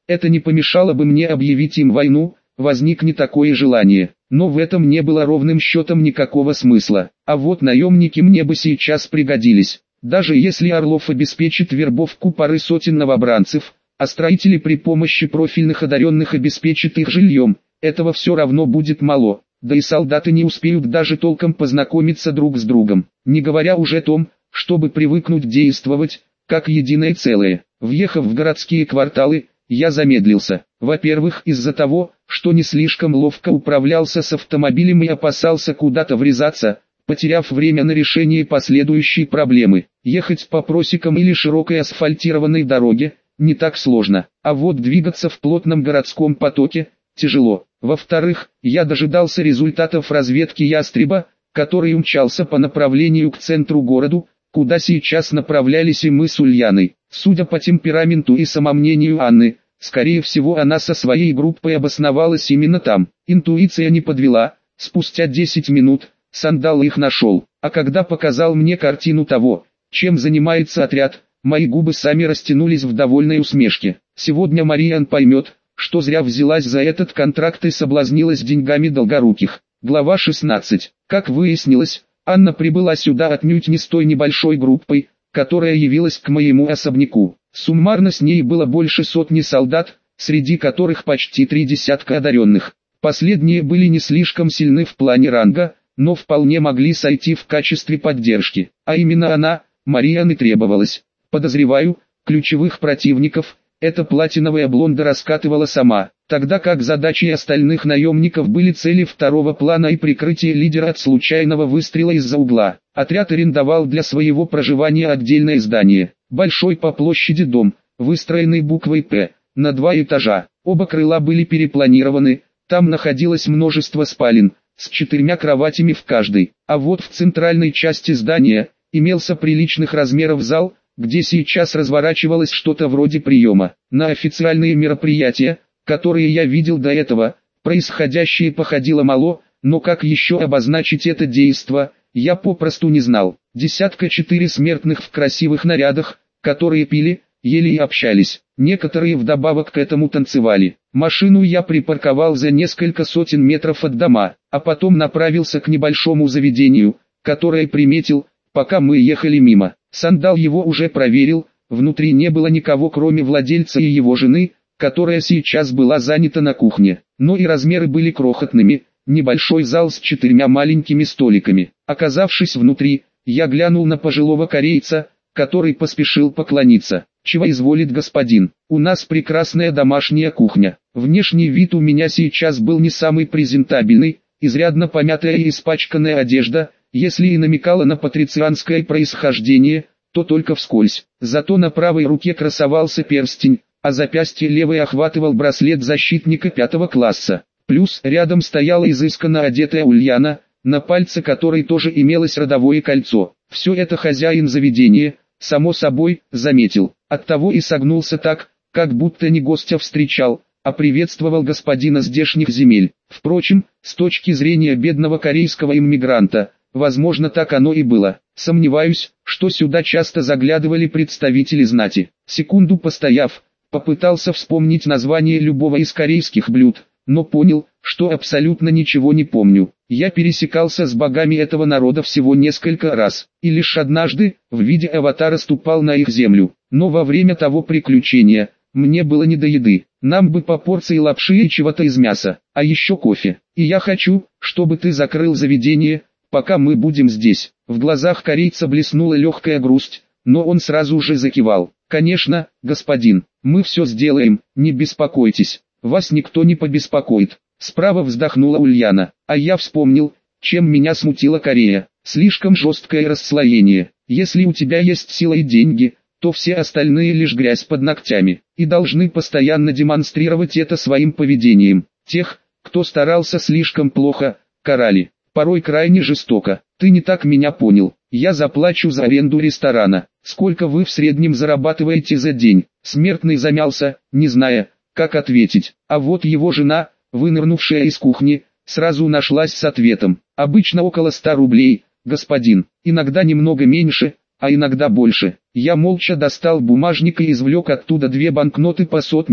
это не помешало бы мне объявить им войну, возникнет такое желание. Но в этом не было ровным счетом никакого смысла. А вот наемники мне бы сейчас пригодились. Даже если Орлов обеспечит вербовку пары сотен новобранцев, а строители при помощи профильных одаренных обеспечат их жильем, этого все равно будет мало. Да и солдаты не успеют даже толком познакомиться друг с другом, не говоря уже о том, чтобы привыкнуть действовать, как единое целое. Въехав в городские кварталы, я замедлился. Во-первых, из-за того, что не слишком ловко управлялся с автомобилем и опасался куда-то врезаться, потеряв время на решение последующей проблемы. Ехать по просекам или широкой асфальтированной дороге не так сложно, а вот двигаться в плотном городском потоке тяжело. Во-вторых, я дожидался результатов разведки ястреба, который умчался по направлению к центру города, куда сейчас направлялись и мы с Ульяной. Судя по темпераменту и самомнению Анны, скорее всего она со своей группой обосновалась именно там. Интуиция не подвела, спустя десять минут Сандал их нашел, а когда показал мне картину того, чем занимается отряд, мои губы сами растянулись в довольной усмешке. Сегодня Мариан поймет, что зря взялась за этот контракт и соблазнилась деньгами долгоруких. Глава шестнадцать. Как выяснилось, Анна прибыла сюда отнюдь не с той небольшой группой, которая явилась к моему особняку. Суммарно с ней было больше сотни солдат, среди которых почти три десятка одаренных. Последние были не слишком сильны в плане ранга, но вполне могли сойти в качестве поддержки. А именно она, Мариан, и требовалась. Подозреваю, ключевых противников эта платиновая блонда раскатывала сама, тогда как задачей остальных наемников были цели второго плана и прикрытие лидера от случайного выстрела из-за угла. Отряд арендовал для своего проживания отдельное здание, большой по площади дом, выстроенный буквой «П», на два этажа. Оба крыла были перепланированы, там находилось множество спален, с четырьмя кроватями в каждой, а вот в центральной части здания имелся приличных размеров зал, где сейчас разворачивалось что-то вроде приема. На официальные мероприятия, которые я видел до этого, происходящее походило мало, но как еще обозначить это действо, я попросту не знал. Десятка четыре смертных в красивых нарядах, которые пили, ели и общались. Некоторые вдобавок к этому танцевали. Машину я припарковал за несколько сотен метров от дома, а потом направился к небольшому заведению, которое приметил, пока мы ехали мимо. Сандал его уже проверил, внутри не было никого кроме владельца и его жены, которая сейчас была занята на кухне. Но и размеры были крохотными, небольшой зал с четырьмя маленькими столиками. Оказавшись внутри, я глянул на пожилого корейца, который поспешил поклониться. «Чего изволит господин? У нас прекрасная домашняя кухня». Внешний вид у меня сейчас был не самый презентабельный, изрядно помятая и испачканная одежда, если и намекала на патрицианское происхождение, то только вскользь. Зато на правой руке красовался перстень, а запястье левой охватывал браслет защитника пятого класса. Плюс рядом стояла изысканно одетая Ульяна, на пальце которой тоже имелось родовое кольцо. Все это хозяин заведения, само собой, заметил. Оттого и согнулся так, как будто не гостя встречал, а приветствовал господина здешних земель. Впрочем, с точки зрения бедного корейского иммигранта, возможно, так оно и было. Сомневаюсь, что сюда часто заглядывали представители знати. Секунду постояв, попытался вспомнить название любого из корейских блюд, но понял, что абсолютно ничего не помню. Я пересекался с богами этого народа всего несколько раз, и лишь однажды, в виде аватара ступал на их землю. Но во время того приключения, мне было не до еды. Нам бы по порции лапши и чего-то из мяса, а еще кофе. И я хочу, чтобы ты закрыл заведение, пока мы будем здесь. В глазах корейца блеснула легкая грусть, но он сразу же закивал. Конечно, господин, мы все сделаем, не беспокойтесь, вас никто не побеспокоит. Справа вздохнула Ульяна, а я вспомнил, чем меня смутила Корея. Слишком жесткое расслоение. Если у тебя есть сила и деньги, то все остальные лишь грязь под ногтями, и должны постоянно демонстрировать это своим поведением. Тех, кто старался слишком плохо, карали, порой крайне жестоко. Ты не так меня понял. Я заплачу за аренду ресторана. Сколько вы в среднем зарабатываете за день? Смертный замялся, не зная, как ответить. А вот его жена, вынырнувшая из кухни, сразу нашлась с ответом. Обычно около ста рублей, господин, иногда немного меньше, а иногда больше. Я молча достал бумажник и извлек оттуда две банкноты по сотне,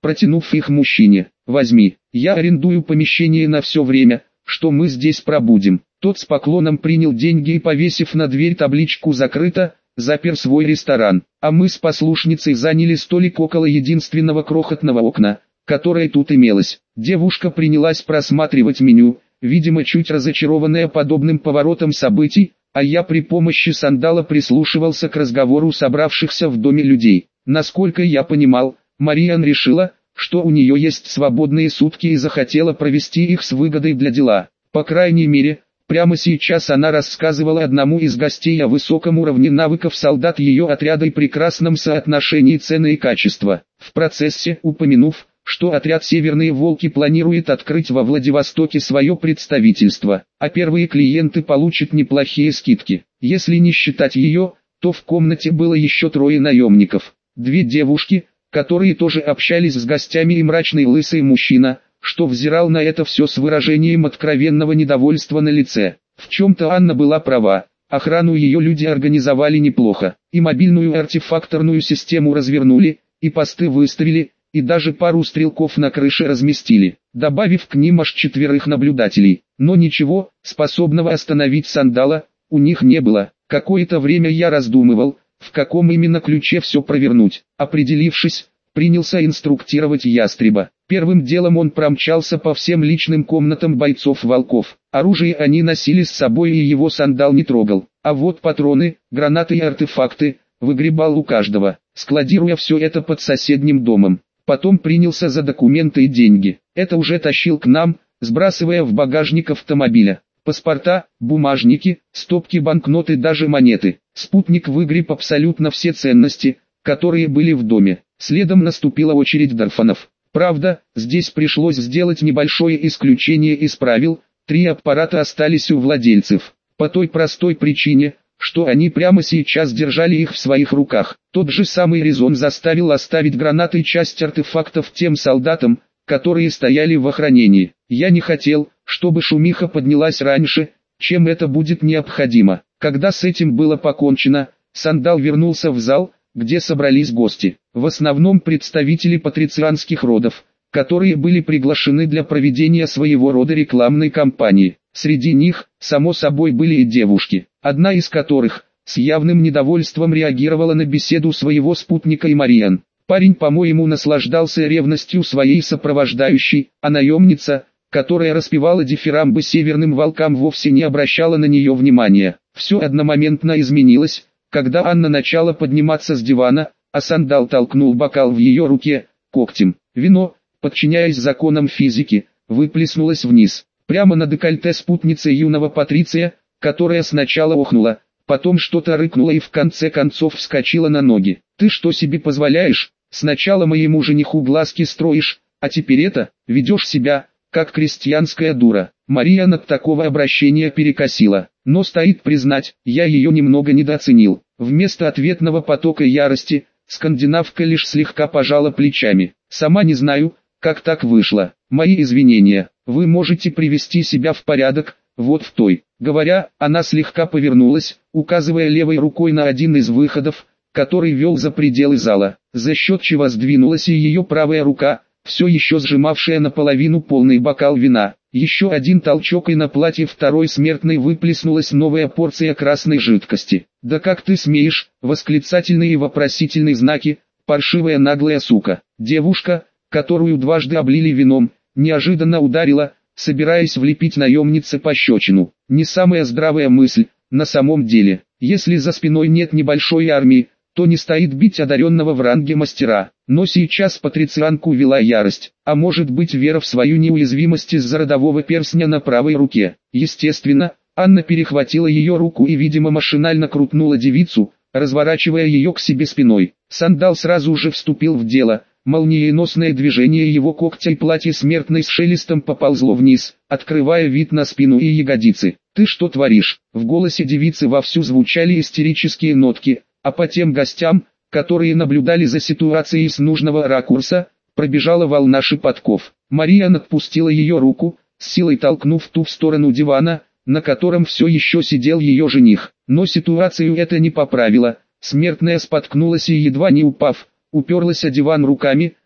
протянув их мужчине. «Возьми, я арендую помещение на все время, что мы здесь пробудем». Тот с поклоном принял деньги и, повесив на дверь табличку «Закрыто», запер свой ресторан, а мы с послушницей заняли столик около единственного крохотного окна, которое тут имелось. Девушка принялась просматривать меню, видимо чуть разочарованная подобным поворотом событий, а я при помощи сандала прислушивался к разговору собравшихся в доме людей. Насколько я понимал, Мариан решила, что у нее есть свободные сутки и захотела провести их с выгодой для дела. По крайней мере, прямо сейчас она рассказывала одному из гостей о высоком уровне навыков солдат ее отряда и прекрасном соотношении цены и качества. В процессе, упомянув, что отряд «Северные волки» планирует открыть во Владивостоке свое представительство, а первые клиенты получат неплохие скидки. Если не считать ее, то в комнате было еще трое наемников. Две девушки, которые тоже общались с гостями, и мрачный лысый мужчина, что взирал на это все с выражением откровенного недовольства на лице. В чем-то Анна была права, охрану ее люди организовали неплохо, и мобильную артефакторную систему развернули, и посты выставили, и даже пару стрелков на крыше разместили, добавив к ним аж четверых наблюдателей. Но ничего, способного остановить сандала, у них не было. Какое-то время я раздумывал, в каком именно ключе все провернуть. Определившись, принялся инструктировать ястреба. Первым делом он промчался по всем личным комнатам бойцов-волков. Оружие они носили с собой, и его сандал не трогал. А вот патроны, гранаты и артефакты выгребал у каждого, складируя все это под соседним домом. Потом принялся за документы и деньги. Это уже тащил к нам, сбрасывая в багажник автомобиля. Паспорта, бумажники, стопки банкнот и даже монеты. Спутник выгреб абсолютно все ценности, которые были в доме. Следом наступила очередь Дарфанов. Правда, здесь пришлось сделать небольшое исключение из правил. Три аппарата остались у владельцев. По той простой причине, что они прямо сейчас держали их в своих руках. Тот же самый резон заставил оставить гранаты и часть артефактов тем солдатам, которые стояли в охранении. Я не хотел, чтобы шумиха поднялась раньше, чем это будет необходимо. Когда с этим было покончено, сандал вернулся в зал, где собрались гости. В основном представители патрицианских родов, которые были приглашены для проведения своего рода рекламной кампании. Среди них, само собой, были и девушки, одна из которых, с явным недовольством реагировала на беседу своего спутника и Мариан. Парень, по-моему, наслаждался ревностью своей сопровождающей, а наемница, которая распевала дифирамбы северным волкам, вовсе не обращала на нее внимания. Все одномоментно изменилось, когда Анна начала подниматься с дивана, а сандал толкнул бокал в ее руке, когтем. Вино, подчиняясь законам физики, выплеснулось вниз, прямо на декольте спутницы юного Патриция, которая сначала охнула, потом что-то рыкнула и в конце концов вскочила на ноги. «Ты что себе позволяешь? Сначала моему жениху глазки строишь, а теперь это, ведешь себя, как крестьянская дура». Мариан от такого обращения перекосила, но стоит признать, я ее немного недооценил. Вместо ответного потока ярости, скандинавка лишь слегка пожала плечами. «Сама не знаю, как так вышло. Мои извинения. Вы можете привести себя в порядок, вот в той». Говоря, она слегка повернулась, указывая левой рукой на один из выходов, который вел за пределы зала, за счет чего сдвинулась и ее правая рука, все еще сжимавшая наполовину полный бокал вина. Еще один толчок, и на платье второй смертной выплеснулась новая порция красной жидкости. «Да как ты смеешь!» — восклицательные и вопросительные знаки, «паршивая наглая сука». Девушка, которую дважды облили вином, неожиданно ударила, собираясь влепить наемнице пощечину. Не самая здравая мысль, на самом деле. Если за спиной нет небольшой армии, то не стоит бить одаренного в ранге мастера. Но сейчас патрицианку вела ярость, а может быть вера в свою неуязвимость из-за родового перстня на правой руке. Естественно, Анна перехватила ее руку и, видимо, машинально крутнула девицу, разворачивая ее к себе спиной. Сандал сразу же вступил в дело. Молниеносное движение его когтя и платье смертной с шелестом поползло вниз, открывая вид на спину и ягодицы. «Ты что творишь?» В голосе девицы вовсю звучали истерические нотки, а по тем гостям, которые наблюдали за ситуацией с нужного ракурса, пробежала волна шепотков. Мариан отпустила ее руку, с силой толкнув ту в сторону дивана, на котором все еще сидел ее жених. Но ситуацию это не поправило. Смертная споткнулась и, едва не упав, уперлась о диван руками,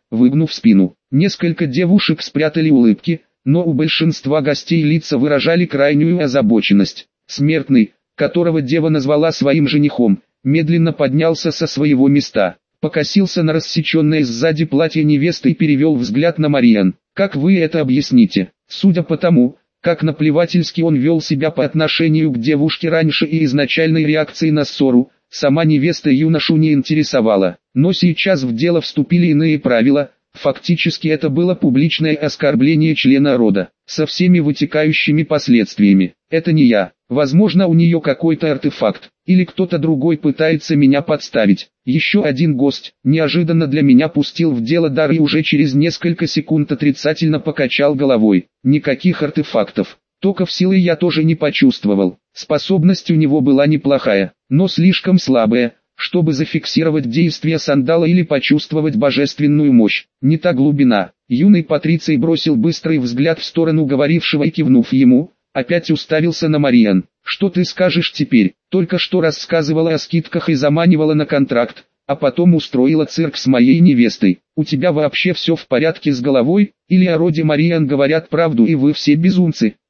выгнув спину. Несколько девушек спрятали улыбки, но у большинства гостей лица выражали крайнюю озабоченность. Смертный, которого дева назвала своим женихом, медленно поднялся со своего места, покосился на рассеченное сзади платье невесты и перевел взгляд на Мариан. «Как вы это объясните?» Судя по тому, как наплевательски он вел себя по отношению к девушке раньше и изначальной реакции на ссору, сама невеста юношу не интересовала. Но сейчас в дело вступили иные правила. Фактически это было публичное оскорбление члена рода, со всеми вытекающими последствиями. Это не я. Возможно, у нее какой-то артефакт, или кто-то другой пытается меня подставить. Еще один гость неожиданно для меня пустил в дело дар и уже через несколько секунд отрицательно покачал головой. Никаких артефактов. Токов силы я тоже не почувствовал. Способность у него была неплохая, но слишком слабая, чтобы зафиксировать действие сандала или почувствовать божественную мощь. Не та глубина. Юный Патриций бросил быстрый взгляд в сторону говорившего и, кивнув ему, опять уставился на Мариан. «Что ты скажешь теперь? Только что рассказывала о скидках и заманивала на контракт, а потом устроила цирк с моей невестой. У тебя вообще все в порядке с головой? Или о роде Мариан говорят правду и вы все безумцы?»